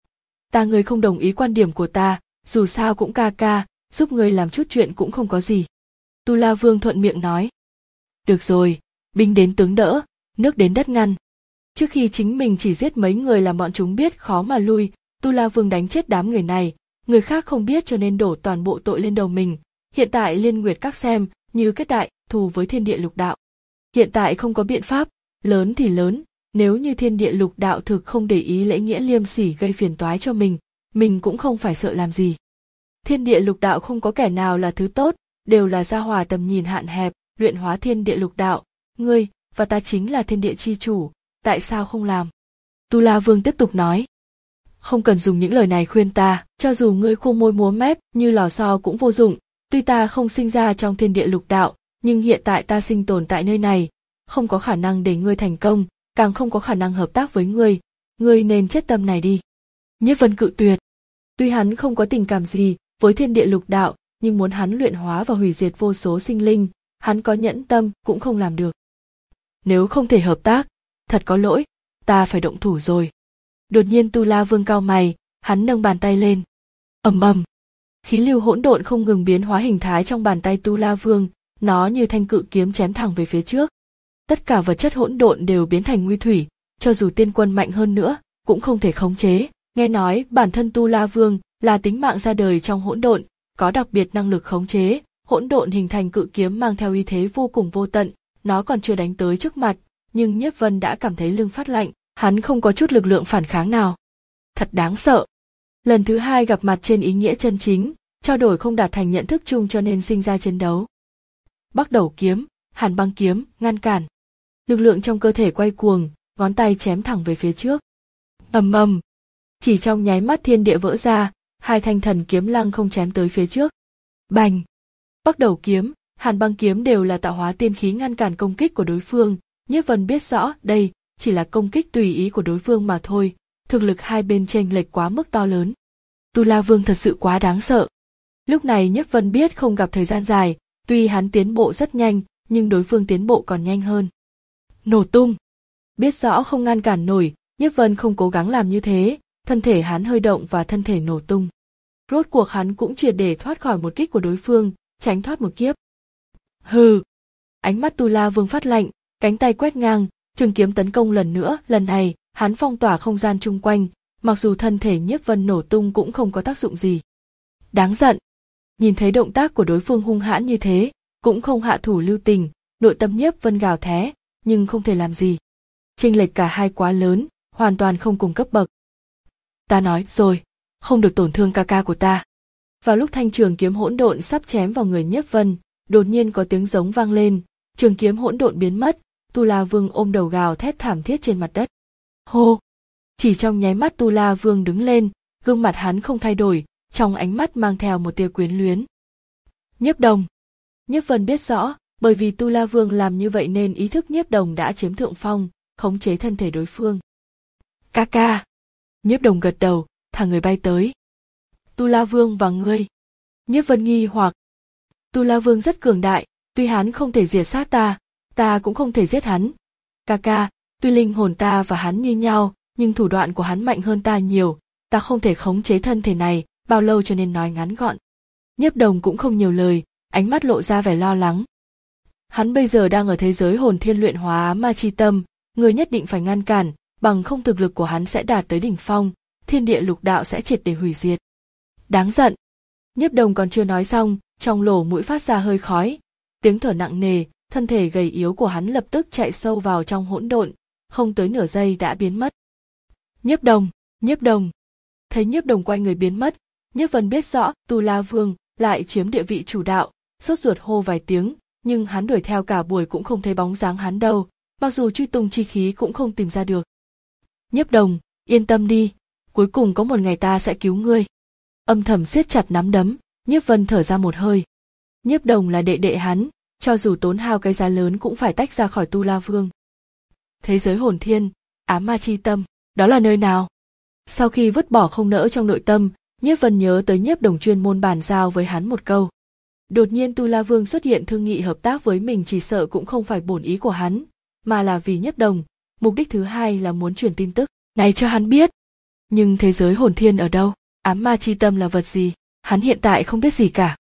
Ta ngươi không đồng ý quan điểm của ta, dù sao cũng ca ca, giúp ngươi làm chút chuyện cũng không có gì. Tu La Vương thuận miệng nói. Được rồi, binh đến tướng đỡ, nước đến đất ngăn. Trước khi chính mình chỉ giết mấy người làm bọn chúng biết khó mà lui, Tu La Vương đánh chết đám người này, người khác không biết cho nên đổ toàn bộ tội lên đầu mình. Hiện tại Liên Nguyệt Các xem như kết đại thù với thiên địa lục đạo. Hiện tại không có biện pháp, lớn thì lớn, nếu như thiên địa lục đạo thực không để ý lễ nghĩa liêm sỉ gây phiền toái cho mình, mình cũng không phải sợ làm gì. Thiên địa lục đạo không có kẻ nào là thứ tốt, đều là gia hỏa tầm nhìn hạn hẹp, luyện hóa thiên địa lục đạo, ngươi và ta chính là thiên địa chi chủ, tại sao không làm? Tu La Vương tiếp tục nói. Không cần dùng những lời này khuyên ta, cho dù ngươi khô môi múa mép như lò xo cũng vô dụng, tuy ta không sinh ra trong thiên địa lục đạo, nhưng hiện tại ta sinh tồn tại nơi này, không có khả năng để ngươi thành công, càng không có khả năng hợp tác với ngươi, ngươi nên chết tâm này đi. Nhiếp Vân cự tuyệt. Tuy hắn không có tình cảm gì với thiên địa lục đạo, nhưng muốn hắn luyện hóa và hủy diệt vô số sinh linh, hắn có nhẫn tâm cũng không làm được. Nếu không thể hợp tác, thật có lỗi, ta phải động thủ rồi. Đột nhiên Tu La Vương cau mày, hắn nâng bàn tay lên. Ầm ầm. Khí lưu hỗn độn không ngừng biến hóa hình thái trong bàn tay Tu La Vương, nó như thanh cự kiếm chém thẳng về phía trước. Tất cả vật chất hỗn độn đều biến thành nguy thủy, cho dù tiên quân mạnh hơn nữa, cũng không thể khống chế. Nghe nói bản thân Tu La Vương là tính mạng ra đời trong hỗn độn, có đặc biệt năng lực khống chế, hỗn độn hình thành cự kiếm mang theo uy thế vô cùng vô tận, nó còn chưa đánh tới trước mặt, nhưng Nhiếp Vân đã cảm thấy lưng phát lạnh, hắn không có chút lực lượng phản kháng nào. Thật đáng sợ. Lần thứ hai gặp mặt trên ý nghĩa chân chính, trao đổi không đạt thành nhận thức chung cho nên sinh ra chiến đấu. Bắc Đầu kiếm, Hàn Băng kiếm, ngăn cản. Lực lượng trong cơ thể quay cuồng, ngón tay chém thẳng về phía trước. Ầm ầm. Chỉ trong nháy mắt thiên địa vỡ ra, hai thanh thần kiếm lăng không chém tới phía trước. Bành. Bắc Đầu kiếm, Hàn Băng kiếm đều là tạo hóa tiên khí ngăn cản công kích của đối phương. Nhiếp Vân biết rõ đây chỉ là công kích tùy ý của đối phương mà thôi, thực lực hai bên chênh lệch quá mức to lớn. Tu La Vương thật sự quá đáng sợ. Lúc này Nhiếp Vân biết không gặp thời gian dài, tuy hắn tiến bộ rất nhanh, nhưng đối phương tiến bộ còn nhanh hơn. Nổ tung. Biết rõ không ngăn cản nổi, Nhiếp Vân không cố gắng làm như thế, thân thể hắn hơi động và thân thể nổ tung. Rốt cuộc hắn cũng triệt để thoát khỏi một kích của đối phương, tránh thoát một kiếp. Hừ. Ánh mắt Tu La Vương phát lạnh, cánh tay quét ngang, trường kiếm tấn công lần nữa, lần này, hắn phong tỏa không gian chung quanh, mặc dù thân thể Nhiếp Vân nổ tung cũng không có tác dụng gì. Đáng giận. Nhìn thấy động tác của đối phương hung hãn như thế, cũng không hạ thủ lưu tình, nội tâm Nhiếp Vân gào thé, nhưng không thể làm gì. Chênh lệch cả hai quá lớn, hoàn toàn không cùng cấp bậc. Ta nói rồi, không được tổn thương ca ca của ta. Vào lúc thanh trường kiếm hỗn độn sắp chém vào người Nhiếp Vân, đột nhiên có tiếng giống vang lên, trường kiếm hỗn độn biến mất, Tu La Vương ôm đầu gào thét thảm thiết trên mặt đất. Hô! Chỉ trong nháy mắt Tu La Vương đứng lên, gương mặt hắn không thay đổi, trong ánh mắt mang theo một tia quyến luyến. Nhiếp Đồng. Nhiếp Vân biết rõ, bởi vì Tu La Vương làm như vậy nên ý thức Nhiếp Đồng đã chiếm thượng phong, khống chế thân thể đối phương. Ca ca. Nhiếp Đồng gật đầu, thả người bay tới. Tu La Vương và ngươi. Nhiếp Vân nghi hoặc. Tu La Vương rất cường đại, Tuy hắn không thể diệt sát ta, ta cũng không thể giết hắn. Ca ca, tuy linh hồn ta và hắn như nhau, nhưng thủ đoạn của hắn mạnh hơn ta nhiều, ta không thể khống chế thân thể này bao lâu, cho nên nói ngắn gọn. Nhiếp Đồng cũng không nhiều lời, ánh mắt lộ ra vẻ lo lắng. Hắn bây giờ đang ở thế giới hồn thiên luyện hóa ma chi tâm, người nhất định phải ngăn cản, bằng không thực lực của hắn sẽ đạt tới đỉnh phong, thiên địa lục đạo sẽ triệt để hủy diệt. Đáng giận. Nhiếp Đồng còn chưa nói xong, trong lỗ mũi phát ra hơi khói, tiếng thở nặng nề, thân thể gầy yếu của hắn lập tức chạy sâu vào trong hỗn độn, không tới nửa giây đã biến mất. Nhiếp Đồng, Nhiếp Đồng. Thấy Nhiếp Đồng quay người biến mất, Nhiếp Vân biết rõ Tu La Vương lại chiếm địa vị chủ đạo, sốt ruột hô vài tiếng, nhưng hắn đuổi theo cả buổi cũng không thấy bóng dáng hắn đâu, mặc dù truy tung chi khí cũng không tìm ra được. Nhiếp Đồng, yên tâm đi, cuối cùng có một ngày ta sẽ cứu ngươi. Âm thầm siết chặt nắm đấm, Nhiếp Vân thở ra một hơi. Nhiếp Đồng là đệ đệ hắn, cho dù tốn hao cái giá lớn cũng phải tách ra khỏi Tu La Vương. Thế giới hồn thiên, ám ma chi tâm, đó là nơi nào? Sau khi vứt bỏ không nỡ trong nội tâm, Nhiếp Vân nhớ tới Nhiếp Đồng chuyên môn bàn giao với hắn một câu. Đột nhiên Tu La Vương xuất hiện thương nghị hợp tác với mình, chỉ sợ cũng không phải bổn ý của hắn, mà là vì Nhiếp Đồng, mục đích thứ hai là muốn truyền tin tức này cho hắn biết. Nhưng thế giới hồn thiên ở đâu? Ám ma chi tâm là vật gì? Hắn hiện tại không biết gì cả.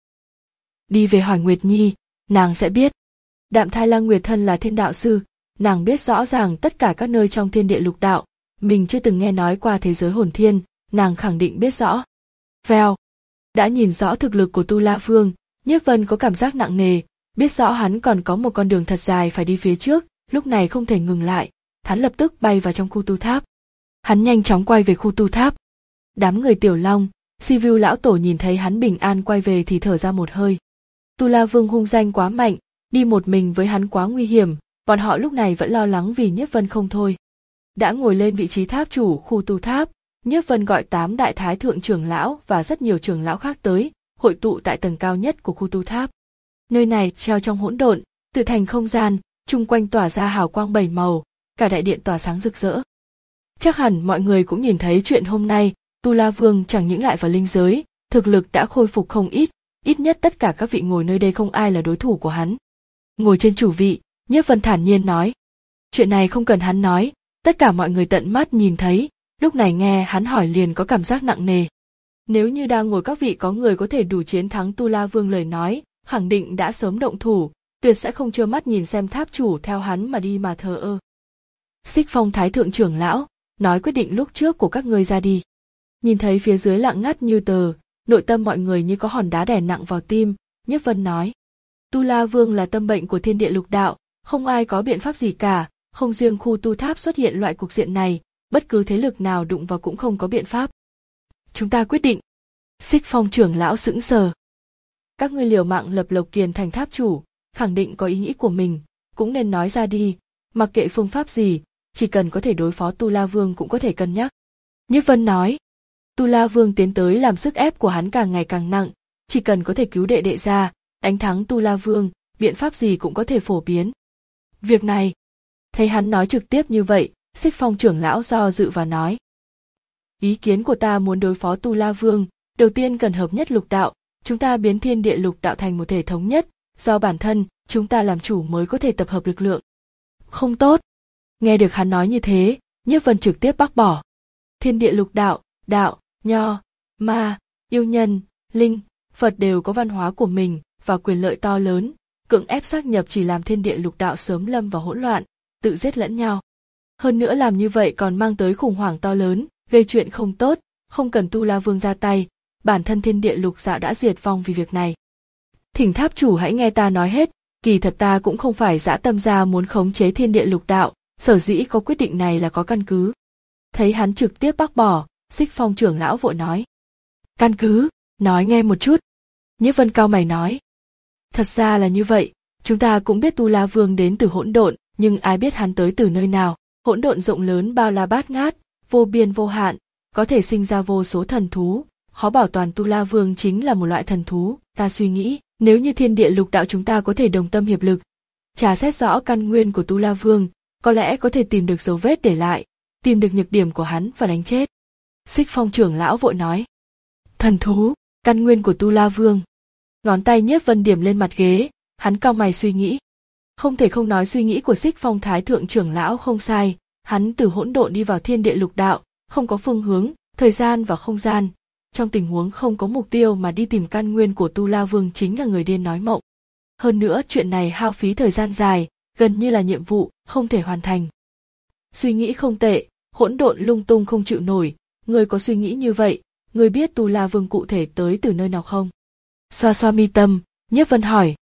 Đi về hỏi Nguyệt Nhi, nàng sẽ biết. Đạm Thai Lang Nguyệt thân là thiên đạo sư, nàng biết rõ ràng tất cả các nơi trong thiên địa lục đạo, mình chưa từng nghe nói qua thế giới hồn thiên, nàng khẳng định biết rõ. Vèo, đã nhìn rõ thực lực của Tu La Vương, Nhiếp Vân có cảm giác nặng nề, biết rõ hắn còn có một con đường thật dài phải đi phía trước, lúc này không thể ngừng lại, hắn lập tức bay vào trong khu tu tháp. Hắn nhanh chóng quay về khu tu tháp. Đám người Tiểu Long, Sivu lão tổ nhìn thấy hắn bình an quay về thì thở ra một hơi. Tu La Vương hung danh quá mạnh, đi một mình với hắn quá nguy hiểm, bọn họ lúc này vẫn lo lắng vì Nhiếp Vân không thôi. Đã ngồi lên vị trí tháp chủ khu tu tháp, Nhiếp Vân gọi tám đại thái thượng trưởng lão và rất nhiều trưởng lão khác tới, hội tụ tại tầng cao nhất của khu tu tháp. Nơi này treo trong hỗn độn, tự thành không gian, chung quanh tỏa ra hào quang bảy màu, cả đại điện tỏa sáng rực rỡ. Chắc hẳn mọi người cũng nhìn thấy chuyện hôm nay, Tu La Vương chẳng những lại vào linh giới, thực lực đã khôi phục không ít, ít nhất tất cả các vị ngồi nơi đây không ai là đối thủ của hắn. Ngồi trên chủ vị, Nhiếp Vân thản nhiên nói. Chuyện này không cần hắn nói, tất cả mọi người tận mắt nhìn thấy, lúc này nghe hắn hỏi liền có cảm giác nặng nề. Nếu như đang ngồi các vị có người có thể đủ chiến thắng Tu La Vương lời nói, khẳng định đã sớm động thủ, tuyệt sẽ không trơ mắt nhìn xem tháp chủ theo hắn mà đi mà thờ ơ. Xích Phong Thái thượng trưởng lão, nói quyết định lúc trước của các ngươi ra đi. Nhìn thấy phía dưới lặng ngắt như tờ, nội tâm mọi người như có hòn đá đè nặng vào tim, Nhiếp Vân nói. Tu La Vương là tâm bệnh của thiên địa lục đạo, không ai có biện pháp gì cả, không riêng khu tu tháp xuất hiện loại cục diện này, bất cứ thế lực nào đụng vào cũng không có biện pháp. Chúng ta quyết định. Xích Phong trưởng lão sững sờ. Các ngươi liều mạng lập Lộc Kiền thành tháp chủ, khẳng định có ý nghĩ của mình, cũng nên nói ra đi, mặc kệ phương pháp gì, chỉ cần có thể đối phó Tu La Vương cũng có thể cân nhắc. Nhiếp Vân nói. Tu La Vương tiến tới làm sức ép của hắn càng ngày càng nặng, chỉ cần có thể cứu đệ đệ ra, đánh thắng Tu La Vương, biện pháp gì cũng có thể phổ biến. Việc này, thấy hắn nói trực tiếp như vậy, Xích Phong trưởng lão do dự và nói. Ý kiến của ta muốn đối phó Tu La Vương, đầu tiên cần hợp nhất lục đạo, chúng ta biến thiên địa lục đạo thành một thể thống nhất, do bản thân, chúng ta làm chủ mới có thể tập hợp lực lượng. Không tốt. Nghe được hắn nói như thế, Nhiếp Vân trực tiếp bác bỏ. Thiên địa lục đạo, đạo, nho, ma, yêu nhân, linh, Phật đều có văn hóa của mình và quyền lợi to lớn, cưỡng ép xác nhập chỉ làm thiên địa lục đạo sớm lâm vào hỗn loạn, tự giết lẫn nhau. Hơn nữa làm như vậy còn mang tới khủng hoảng to lớn, gây chuyện không tốt, không cần Tu La Vương ra tay, bản thân thiên địa lục đạo đã diệt vong vì việc này. Thỉnh tháp chủ hãy nghe ta nói hết, kỳ thật ta cũng không phải dã tâm ra muốn khống chế thiên địa lục đạo, sở dĩ có quyết định này là có căn cứ. Thấy hắn trực tiếp bác bỏ, Xích Phong trưởng lão vội nói. Căn cứ, nói nghe một chút. Nhiếp Vân cau mày nói. Thật ra là như vậy, chúng ta cũng biết Tu La Vương đến từ hỗn độn, nhưng ai biết hắn tới từ nơi nào. Hỗn độn rộng lớn bao la bát ngát, vô biên vô hạn, có thể sinh ra vô số thần thú, khó bảo toàn Tu La Vương chính là một loại thần thú. Ta suy nghĩ, nếu như thiên địa lục đạo chúng ta có thể đồng tâm hiệp lực, trà xét rõ căn nguyên của Tu La Vương, có lẽ có thể tìm được dấu vết để lại, tìm được nhược điểm của hắn và đánh chết. Xích Phong trưởng lão vội nói. Thần thú, căn nguyên của Tu La Vương. Ngón tay Nhiếp Vân điểm lên mặt ghế, hắn cau mày suy nghĩ. Không thể không nói suy nghĩ của Xích Phong Thái Thượng trưởng lão không sai, hắn từ hỗn độn đi vào thiên địa lục đạo, không có phương hướng, thời gian và không gian. Trong tình huống không có mục tiêu mà đi tìm căn nguyên của Tu La Vương chính là người điên nói mộng. Hơn nữa chuyện này hao phí thời gian dài, gần như là nhiệm vụ, không thể hoàn thành. Suy nghĩ không tệ, hỗn độn lung tung không chịu nổi, người có suy nghĩ như vậy, người biết Tu La Vương cụ thể tới từ nơi nào không? Xoa xoa mi tâm, Nhiếp Vân hỏi.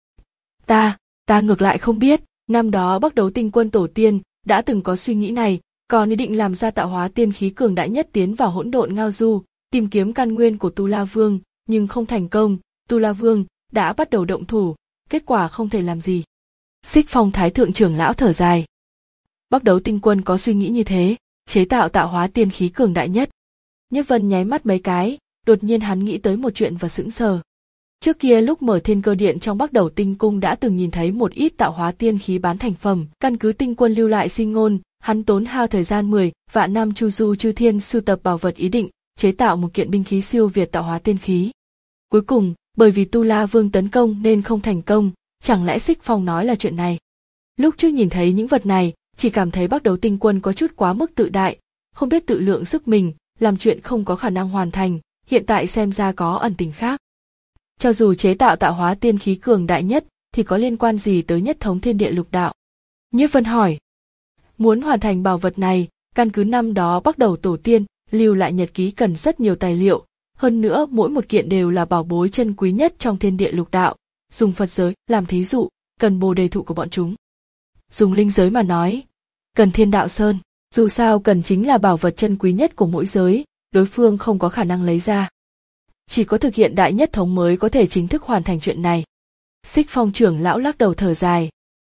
Ta, ta ngược lại không biết, năm đó Bắc Đấu Tinh Quân tổ tiên đã từng có suy nghĩ này, còn ý định làm ra tạo hóa tiên khí cường đại nhất tiến vào hỗn độn ngao du, tìm kiếm căn nguyên của Tu La Vương, nhưng không thành công, Tu La Vương đã bắt đầu động thủ, kết quả không thể làm gì. Xích Phong Thái Thượng trưởng lão thở dài. Bắc Đấu Tinh Quân có suy nghĩ như thế, chế tạo tạo hóa tiên khí cường đại nhất. Nhiếp Vân nháy mắt mấy cái, đột nhiên hắn nghĩ tới một chuyện và sững sờ. Trước kia lúc mở Thiên Cơ Điện trong Bắc Đấu Tinh Cung đã từng nhìn thấy một ít tạo hóa tiên khí bán thành phẩm, căn cứ Tinh Quân lưu lại sinh ngôn, hắn tốn hao thời gian mười vạn năm chu du chư thiên sưu tập bảo vật ý định, chế tạo một kiện binh khí siêu việt tạo hóa tiên khí. Cuối cùng, bởi vì Tu La Vương tấn công nên không thành công, chẳng lẽ Xích Phong nói là chuyện này? Lúc trước nhìn thấy những vật này, chỉ cảm thấy Bắc Đấu Tinh Quân có chút quá mức tự đại, không biết tự lượng sức mình, làm chuyện không có khả năng hoàn thành, hiện tại xem ra có ẩn tình khác. Cho dù chế tạo tạo hóa tiên khí cường đại nhất, thì có liên quan gì tới nhất thống thiên địa lục đạo? Nhiếp Vân hỏi. Muốn hoàn thành bảo vật này, căn cứ năm đó Bắc Đấu tổ tiên lưu lại nhật ký cần rất nhiều tài liệu, hơn nữa mỗi một kiện đều là bảo bối chân quý nhất trong thiên địa lục đạo, dùng Phật giới làm thí dụ, cần bồ đề thụ của bọn chúng. Dùng linh giới mà nói, cần thiên đạo sơn, dù sao cần chính là bảo vật chân quý nhất của mỗi giới, đối phương không có khả năng lấy ra. Chỉ có thực hiện đại nhất thống mới có thể chính thức hoàn thành chuyện này. Xích Phong trưởng lão lắc đầu thở dài.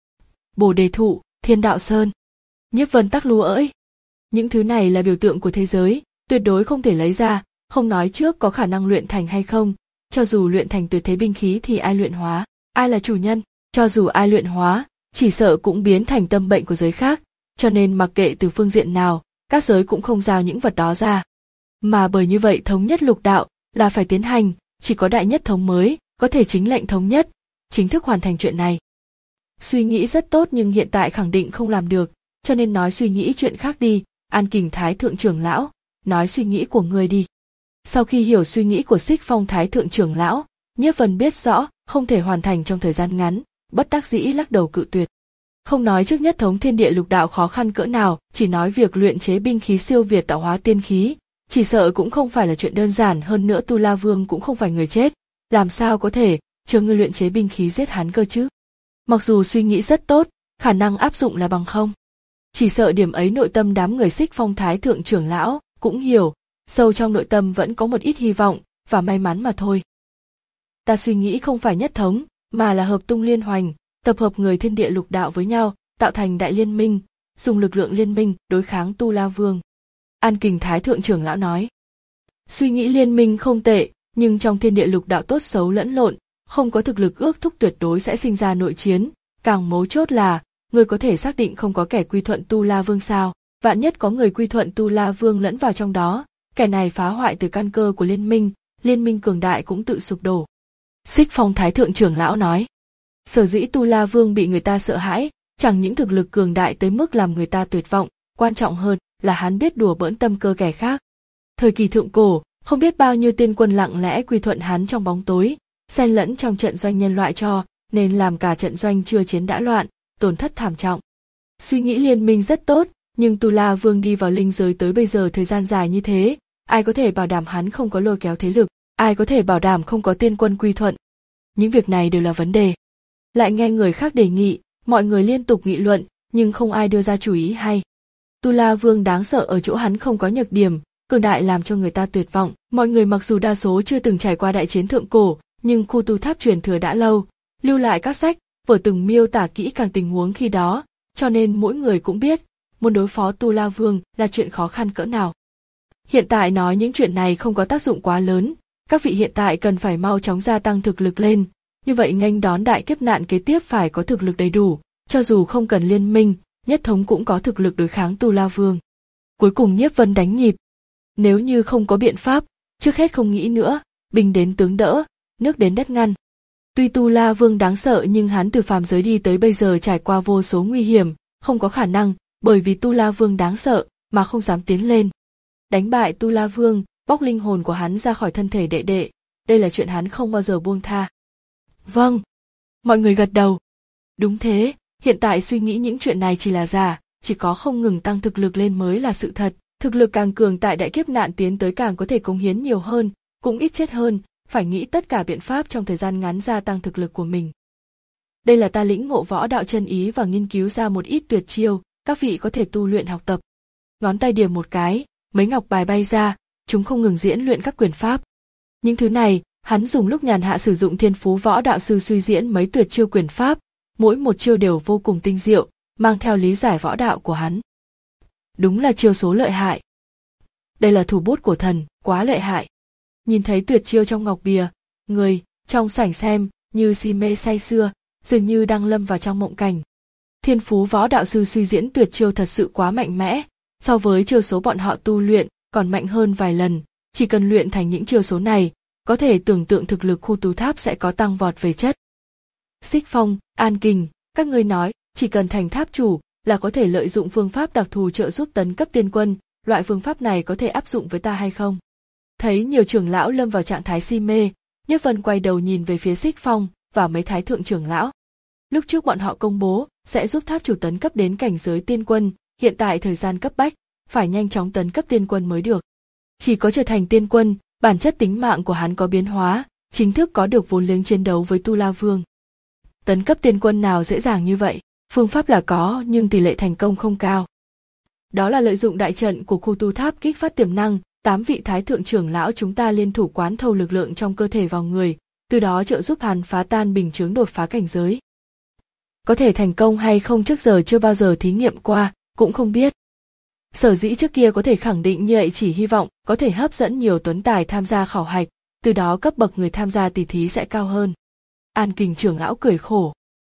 Bồ đề thụ, thiên đạo sơn. Nhiếp Vân tắc lúa ỡi. Những thứ này là biểu tượng của thế giới, tuyệt đối không thể lấy ra, không nói trước có khả năng luyện thành hay không, cho dù luyện thành tuyệt thế binh khí thì ai luyện hóa, ai là chủ nhân, cho dù ai luyện hóa, chỉ sợ cũng biến thành tâm bệnh của giới khác, cho nên mặc kệ từ phương diện nào, các giới cũng không giao những vật đó ra. Mà bởi như vậy thống nhất lục đạo là phải tiến hành, chỉ có đại nhất thống mới có thể chính lệnh thống nhất, chính thức hoàn thành chuyện này. Suy nghĩ rất tốt nhưng hiện tại khẳng định không làm được, cho nên nói suy nghĩ chuyện khác đi. An Kình Thái Thượng trưởng lão, nói suy nghĩ của ngươi đi. Sau khi hiểu suy nghĩ của Xích Phong Thái Thượng trưởng lão, Nhiếp Vân biết rõ không thể hoàn thành trong thời gian ngắn, bất đắc dĩ lắc đầu cự tuyệt. Không nói trước nhất thống thiên địa lục đạo khó khăn cỡ nào, chỉ nói việc luyện chế binh khí siêu việt tạo hóa tiên khí, chỉ sợ cũng không phải là chuyện đơn giản, hơn nữa Tu La Vương cũng không phải người chết, làm sao có thể chờ ngươi luyện chế binh khí giết hắn cơ chứ? Mặc dù suy nghĩ rất tốt, khả năng áp dụng là bằng không. Chỉ sợ điểm ấy nội tâm đám người Xích Phong Thái Thượng trưởng lão cũng hiểu, sâu trong nội tâm vẫn có một ít hy vọng và may mắn mà thôi. Ta suy nghĩ không phải nhất thống, mà là hợp tung liên hoành, tập hợp người thiên địa lục đạo với nhau, tạo thành đại liên minh, dùng lực lượng liên minh đối kháng Tu La Vương. An Kình Thái Thượng trưởng lão nói. Suy nghĩ liên minh không tệ, nhưng trong thiên địa lục đạo tốt xấu lẫn lộn, không có thực lực ước thúc tuyệt đối sẽ sinh ra nội chiến, càng mấu chốt là người có thể xác định không có kẻ quy thuận Tu La Vương sao? Vạn nhất có người quy thuận Tu La Vương lẫn vào trong đó, kẻ này phá hoại từ căn cơ của liên minh, liên minh cường đại cũng tự sụp đổ. Xích Phong Thái Thượng trưởng lão nói. Sở dĩ Tu La Vương bị người ta sợ hãi, chẳng những thực lực cường đại tới mức làm người ta tuyệt vọng, quan trọng hơn là hắn biết đùa bỡn tâm cơ kẻ khác. Thời kỳ thượng cổ, không biết bao nhiêu tiên quân lặng lẽ quy thuận hắn trong bóng tối, xen lẫn trong trận doanh nhân loại cho, nên làm cả trận doanh chưa chiến đã loạn, tổn thất thảm trọng. Suy nghĩ liên minh rất tốt, nhưng Tu La Vương đi vào linh giới tới bây giờ thời gian dài như thế, ai có thể bảo đảm hắn không có lôi kéo thế lực, ai có thể bảo đảm không có tiên quân quy thuận. Những việc này đều là vấn đề. Lại nghe người khác đề nghị, mọi người liên tục nghị luận, nhưng không ai đưa ra chủ ý hay. Tu La Vương đáng sợ ở chỗ hắn không có nhược điểm, cường đại làm cho người ta tuyệt vọng. Mọi người mặc dù đa số chưa từng trải qua đại chiến thượng cổ, nhưng khu tu tháp truyền thừa đã lâu, lưu lại các sách, vở từng miêu tả kỹ càng tình huống khi đó, cho nên mỗi người cũng biết, muốn đối phó Tu La Vương là chuyện khó khăn cỡ nào. Hiện tại nói những chuyện này không có tác dụng quá lớn, các vị hiện tại cần phải mau chóng gia tăng thực lực lên, như vậy nghênh đón đại kiếp nạn kế tiếp phải có thực lực đầy đủ, cho dù không cần liên minh, nhất thống cũng có thực lực đối kháng Tu La Vương. Cuối cùng Nhiếp Vân đánh nhịp. Nếu như không có biện pháp, trước hết không nghĩ nữa, binh đến tướng đỡ, nước đến đất ngăn. Tuy Tu La Vương đáng sợ nhưng hắn từ phàm giới đi tới bây giờ trải qua vô số nguy hiểm, không có khả năng, bởi vì Tu La Vương đáng sợ mà không dám tiến lên. Đánh bại Tu La Vương, bóc linh hồn của hắn ra khỏi thân thể đệ đệ, đây là chuyện hắn không bao giờ buông tha. Vâng. Mọi người gật đầu. Đúng thế, hiện tại suy nghĩ những chuyện này chỉ là giả, chỉ có không ngừng tăng thực lực lên mới là sự thật. Thực lực càng cường tại đại kiếp nạn tiến tới càng có thể cống hiến nhiều hơn, cũng ít chết hơn, phải nghĩ tất cả biện pháp trong thời gian ngắn gia tăng thực lực của mình. Đây là ta lĩnh ngộ võ đạo chân ý và nghiên cứu ra một ít tuyệt chiêu, các vị có thể tu luyện học tập. Ngón tay điểm một cái, mấy ngọc bài bay ra, chúng không ngừng diễn luyện các quyền pháp. Những thứ này, hắn dùng lúc nhàn hạ sử dụng thiên phú võ đạo sư suy diễn mấy tuyệt chiêu quyền pháp, mỗi một chiêu đều vô cùng tinh diệu, mang theo lý giải võ đạo của hắn. Đúng là chiêu số lợi hại. Đây là thủ bút của thần, quá lợi hại. Nhìn thấy tuyệt chiêu trong ngọc bìa, người trong sảnh xem như si mê say sưa, dường như đang lâm vào trong mộng cảnh. Thiên phú võ đạo sư suy diễn tuyệt chiêu thật sự quá mạnh mẽ, so với chiêu số bọn họ tu luyện còn mạnh hơn vài lần, chỉ cần luyện thành những chiêu số này, có thể tưởng tượng thực lực khu tu tháp sẽ có tăng vọt về chất. Xích Phong, An Kình, các ngươi nói, chỉ cần thành tháp chủ là có thể lợi dụng phương pháp đặc thù trợ giúp tấn cấp tiên quân, loại phương pháp này có thể áp dụng với ta hay không? Thấy nhiều trưởng lão lâm vào trạng thái si mê, Nhất Vân quay đầu nhìn về phía Xích Phong và mấy thái thượng trưởng lão. Lúc trước bọn họ công bố sẽ giúp tháp chủ tấn cấp đến cảnh giới tiên quân, hiện tại thời gian cấp bách, phải nhanh chóng tấn cấp tiên quân mới được. Chỉ có trở thành tiên quân, bản chất tính mạng của hắn có biến hóa, chính thức có được vốn liếng chiến đấu với Tu La Vương. Tấn cấp tiên quân nào dễ dàng như vậy? Phương pháp là có nhưng tỷ lệ thành công không cao. Đó là lợi dụng đại trận của khu tu tháp kích phát tiềm năng, tám vị thái thượng trưởng lão chúng ta liên thủ quán thâu lực lượng trong cơ thể vào người, từ đó trợ giúp hắn phá tan bình chướng đột phá cảnh giới. Có thể thành công hay không trước giờ chưa bao giờ thí nghiệm qua, cũng không biết. Sở dĩ trước kia có thể khẳng định như vậy chỉ hy vọng có thể hấp dẫn nhiều tuấn tài tham gia khảo hạch, từ đó cấp bậc người tham gia tỷ thí sẽ cao hơn. An Kình trưởng lão cười khổ.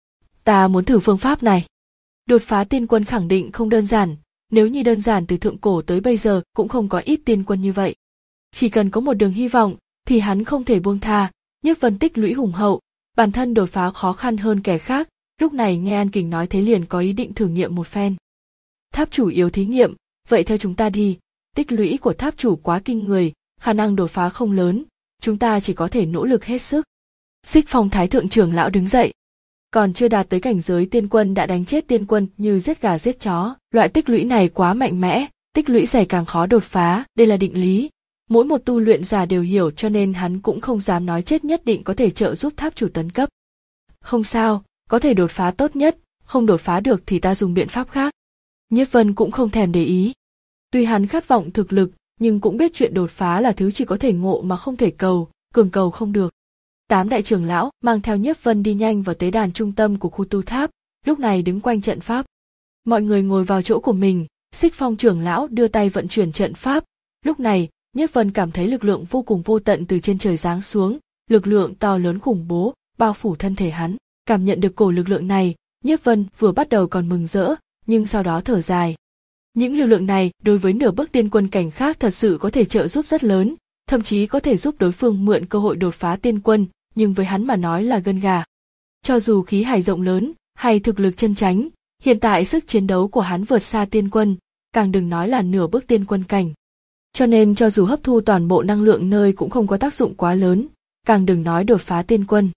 Ta muốn thử phương pháp này. Đột phá tiên quân khẳng định không đơn giản, nếu như đơn giản từ thượng cổ tới bây giờ cũng không có ít tiên quân như vậy. Chỉ cần có một đường hy vọng, thì hắn không thể buông tha. Nhất Vân tích lũy hùng hậu, bản thân đột phá khó khăn hơn kẻ khác, lúc này nghe An Kình nói thế liền có ý định thử nghiệm một phen. Tháp chủ yếu thí nghiệm, vậy theo chúng ta đi, tích lũy của tháp chủ quá kinh người, khả năng đột phá không lớn, chúng ta chỉ có thể nỗ lực hết sức. Xích Phong thái thượng trưởng lão đứng dậy. Còn chưa đạt tới cảnh giới tiên quân đã đánh chết tiên quân như giết gà giết chó, loại tích lũy này quá mạnh mẽ, tích lũy dày càng khó đột phá, đây là định lý. Mỗi một tu luyện giả đều hiểu cho nên hắn cũng không dám nói chết nhất định có thể trợ giúp tháp chủ tấn cấp. Không sao, có thể đột phá tốt nhất, không đột phá được thì ta dùng biện pháp khác. Nhiếp Vân cũng không thèm để ý. Tuy hắn khát vọng thực lực, nhưng cũng biết chuyện đột phá là thứ chỉ có thể ngộ mà không thể cầu, cường cầu không được. Tám đại trưởng lão mang theo Nhiếp Vân đi nhanh vào tế đàn trung tâm của khu tu tháp, lúc này đứng quanh trận pháp. Mọi người ngồi vào chỗ của mình, Xích Phong trưởng lão đưa tay vận chuyển trận pháp. Lúc này, Nhiếp Vân cảm thấy lực lượng vô cùng vô tận từ trên trời giáng xuống, lực lượng to lớn khủng bố bao phủ thân thể hắn. Cảm nhận được cổ lực lượng này, Nhiếp Vân vừa bắt đầu còn mừng rỡ, nhưng sau đó thở dài. Những lực lượng này đối với nửa bước tiên quân cảnh khác thật sự có thể trợ giúp rất lớn, thậm chí có thể giúp đối phương mượn cơ hội đột phá tiên quân, nhưng với hắn mà nói là gân gà. Cho dù khí hải rộng lớn hay thực lực chân chánh, hiện tại sức chiến đấu của hắn vượt xa tiên quân, càng đừng nói là nửa bước tiên quân cảnh. Cho nên cho dù hấp thu toàn bộ năng lượng nơi cũng không có tác dụng quá lớn, càng đừng nói đột phá tiên quân.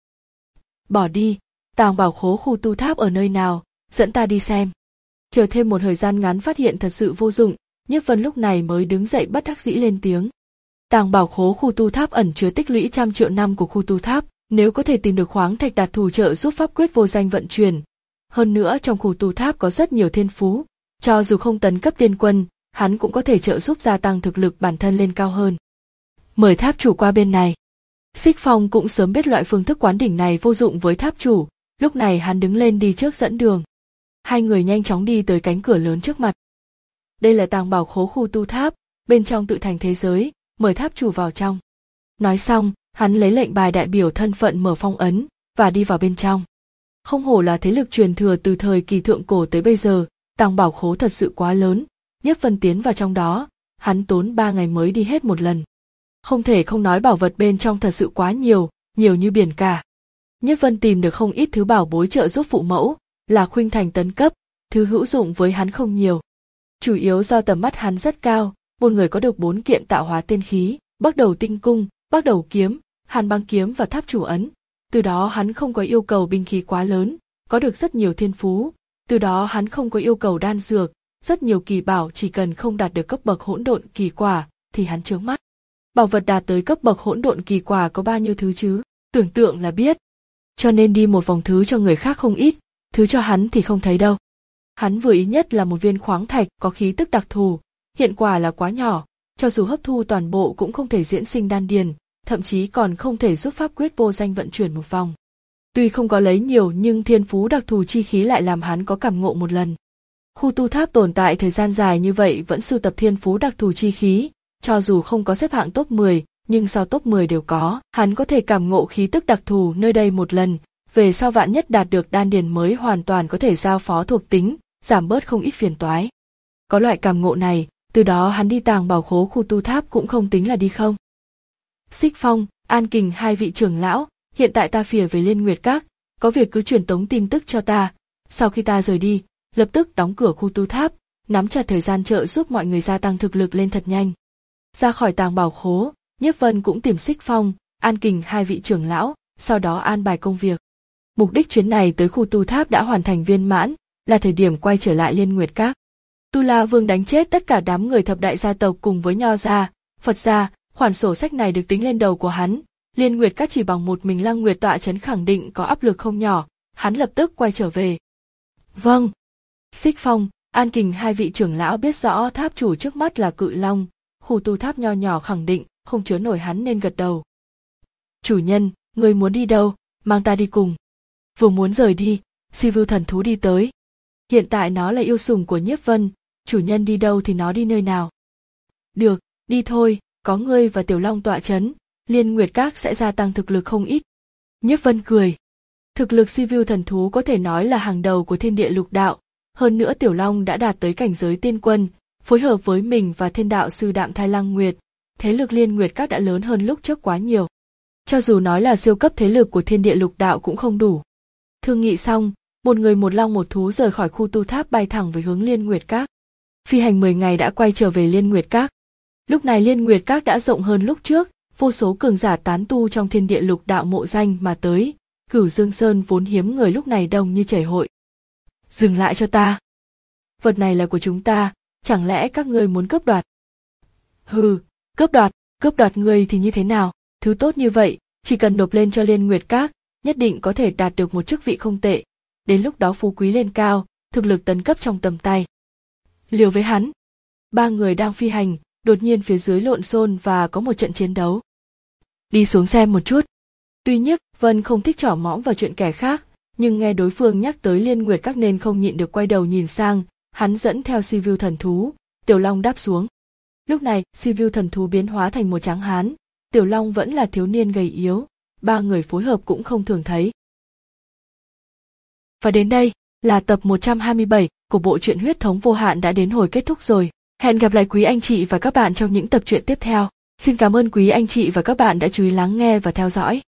Bỏ đi, tàng bảo khố khu tu tháp ở nơi nào, dẫn ta đi xem. Chờ thêm một thời gian ngắn phát hiện thật sự vô dụng, Nhiếp Vân lúc này mới đứng dậy bất đắc dĩ lên tiếng. Tàng bảo khố khu tu tháp ẩn chứa tích lũy trăm triệu năm của khu tu tháp, nếu có thể tìm được khoáng thạch đạt thù trợ giúp pháp quyết vô danh vận chuyển. Hơn nữa trong khu tu tháp có rất nhiều thiên phú, cho dù không tấn cấp tiên quân, hắn cũng có thể trợ giúp gia tăng thực lực bản thân lên cao hơn. Mời tháp chủ qua bên này. Xích Phong cũng sớm biết loại phương thức quán đỉnh này vô dụng với tháp chủ, lúc này hắn đứng lên đi trước dẫn đường. Hai người nhanh chóng đi tới cánh cửa lớn trước mặt. Đây là tàng bảo khố khu tu tháp, bên trong tự thành thế giới, mời tháp chủ vào trong. Nói xong, hắn lấy lệnh bài đại biểu thân phận mở phong ấn, và đi vào bên trong. Không hổ là thế lực truyền thừa từ thời kỳ thượng cổ tới bây giờ, tàng bảo khố thật sự quá lớn, Nhiếp Vân tiến vào trong đó, hắn tốn ba ngày mới đi hết một lần. Không thể không nói bảo vật bên trong thật sự quá nhiều, nhiều như biển cả. Nhiếp Vân tìm được không ít thứ bảo bối trợ giúp phụ mẫu, là khuynh thành tấn cấp, thứ hữu dụng với hắn không nhiều. Chủ yếu do tầm mắt hắn rất cao, một người có được bốn kiện tạo hóa tiên khí, Bắc Đầu Tinh Cung, Bắc Đầu Kiếm, Hàn Băng Kiếm và Tháp Chủ Ấn. Từ đó hắn không có yêu cầu binh khí quá lớn, có được rất nhiều thiên phú. Từ đó hắn không có yêu cầu đan dược, rất nhiều kỳ bảo chỉ cần không đạt được cấp bậc hỗn độn kỳ quả thì hắn chướng mắt. Bảo vật đạt tới cấp bậc hỗn độn kỳ quả có bao nhiêu thứ chứ? Tưởng tượng là biết. Cho nên đi một vòng thứ cho người khác không ít, thứ cho hắn thì không thấy đâu. Hắn vừa ý nhất là một viên khoáng thạch có khí tức đặc thù, hiện quả là quá nhỏ, cho dù hấp thu toàn bộ cũng không thể diễn sinh đan điền, thậm chí còn không thể giúp pháp quyết vô danh vận chuyển một vòng. Tuy không có lấy nhiều nhưng thiên phú đặc thù chi khí lại làm hắn có cảm ngộ một lần. Khu tu tháp tồn tại thời gian dài như vậy vẫn sưu tập thiên phú đặc thù chi khí, cho dù không có xếp hạng top mười, nhưng sau top mười đều có, hắn có thể cảm ngộ khí tức đặc thù nơi đây một lần, về sau vạn nhất đạt được đan điền mới hoàn toàn có thể giao phó thuộc tính, giảm bớt không ít phiền toái. Có loại cảm ngộ này, từ đó hắn đi tàng bảo khố khu tu tháp cũng không tính là đi không. Xích Phong, An Kình hai vị trưởng lão, hiện tại ta phìa về Liên Nguyệt Các, có việc cứ truyền tống tin tức cho ta, sau khi ta rời đi, lập tức đóng cửa khu tu tháp, nắm chặt thời gian trợ giúp mọi người gia tăng thực lực lên thật nhanh. Ra khỏi tàng bảo khố, Nhiếp Vân cũng tìm Xích Phong, An Kình hai vị trưởng lão, sau đó an bài công việc. Mục đích chuyến này tới khu tu tháp đã hoàn thành viên mãn, là thời điểm quay trở lại Liên Nguyệt Các. Tu La Vương đánh chết tất cả đám người thập đại gia tộc cùng với Nho gia, Phật gia, khoản sổ sách này được tính lên đầu của hắn. Liên Nguyệt Các chỉ bằng một mình Lăng Nguyệt tọa trấn khẳng định có áp lực không nhỏ, hắn lập tức quay trở về. Vâng. Xích Phong, An Kình hai vị trưởng lão biết rõ tháp chủ trước mắt là Cự Long, khu tu tháp nho nhỏ khẳng định không chứa nổi hắn nên gật đầu. Chủ nhân, người muốn đi đâu, mang ta đi cùng. Vừa muốn rời đi, Sivu thần thú đi tới. Hiện tại nó là yêu sủng của Nhiếp Vân, chủ nhân đi đâu thì nó đi nơi nào. Được, đi thôi, có ngươi và Tiểu Long tọa trấn, Liên Nguyệt Các sẽ gia tăng thực lực không ít. Nhiếp Vân cười. Thực lực Sivu thần thú có thể nói là hàng đầu của thiên địa lục đạo, hơn nữa Tiểu Long đã đạt tới cảnh giới tiên quân, phối hợp với mình và thiên đạo sư Đạm Thai Lăng Nguyệt, thế lực Liên Nguyệt Các đã lớn hơn lúc trước quá nhiều. Cho dù nói là siêu cấp thế lực của thiên địa lục đạo cũng không đủ. Thương nghị xong, một người một long một thú rời khỏi khu tu tháp bay thẳng về hướng Liên Nguyệt Các. Phi hành mười ngày đã quay trở về Liên Nguyệt Các. Lúc này Liên Nguyệt Các đã rộng hơn lúc trước, vô số cường giả tán tu trong thiên địa lục đạo mộ danh mà tới, Cửu Dương Sơn vốn hiếm người lúc này đông như chảy hội. Dừng lại cho ta. Vật này là của chúng ta, chẳng lẽ các ngươi muốn cướp đoạt? Hừ, cướp đoạt, cướp đoạt ngươi thì như thế nào? Thứ tốt như vậy, chỉ cần nộp lên cho Liên Nguyệt Các, nhất định có thể đạt được một chức vị không tệ. Đến lúc đó phú quý lên cao, thực lực tấn cấp trong tầm tay. Liều với hắn. Ba người đang phi hành, đột nhiên phía dưới lộn xộn và có một trận chiến đấu. Đi xuống xem một chút. Tuy Nhiếp Vân không thích trỏ mõm vào chuyện kẻ khác, nhưng nghe đối phương nhắc tới Liên Nguyệt Các nên không nhịn được quay đầu nhìn sang, hắn dẫn theo Sivu thần thú, Tiểu Long đáp xuống. Lúc này, Sivu thần thú biến hóa thành một tráng hán, Tiểu Long vẫn là thiếu niên gầy yếu, ba người phối hợp cũng không thường thấy. Và đến đây là tập một trăm hai mươi bảy của bộ truyện Huyết Thống Vô Hạn đã đến hồi kết thúc rồi. Hẹn gặp lại quý anh chị và các bạn trong những tập truyện tiếp theo. Xin cảm ơn quý anh chị và các bạn đã chú ý lắng nghe và theo dõi.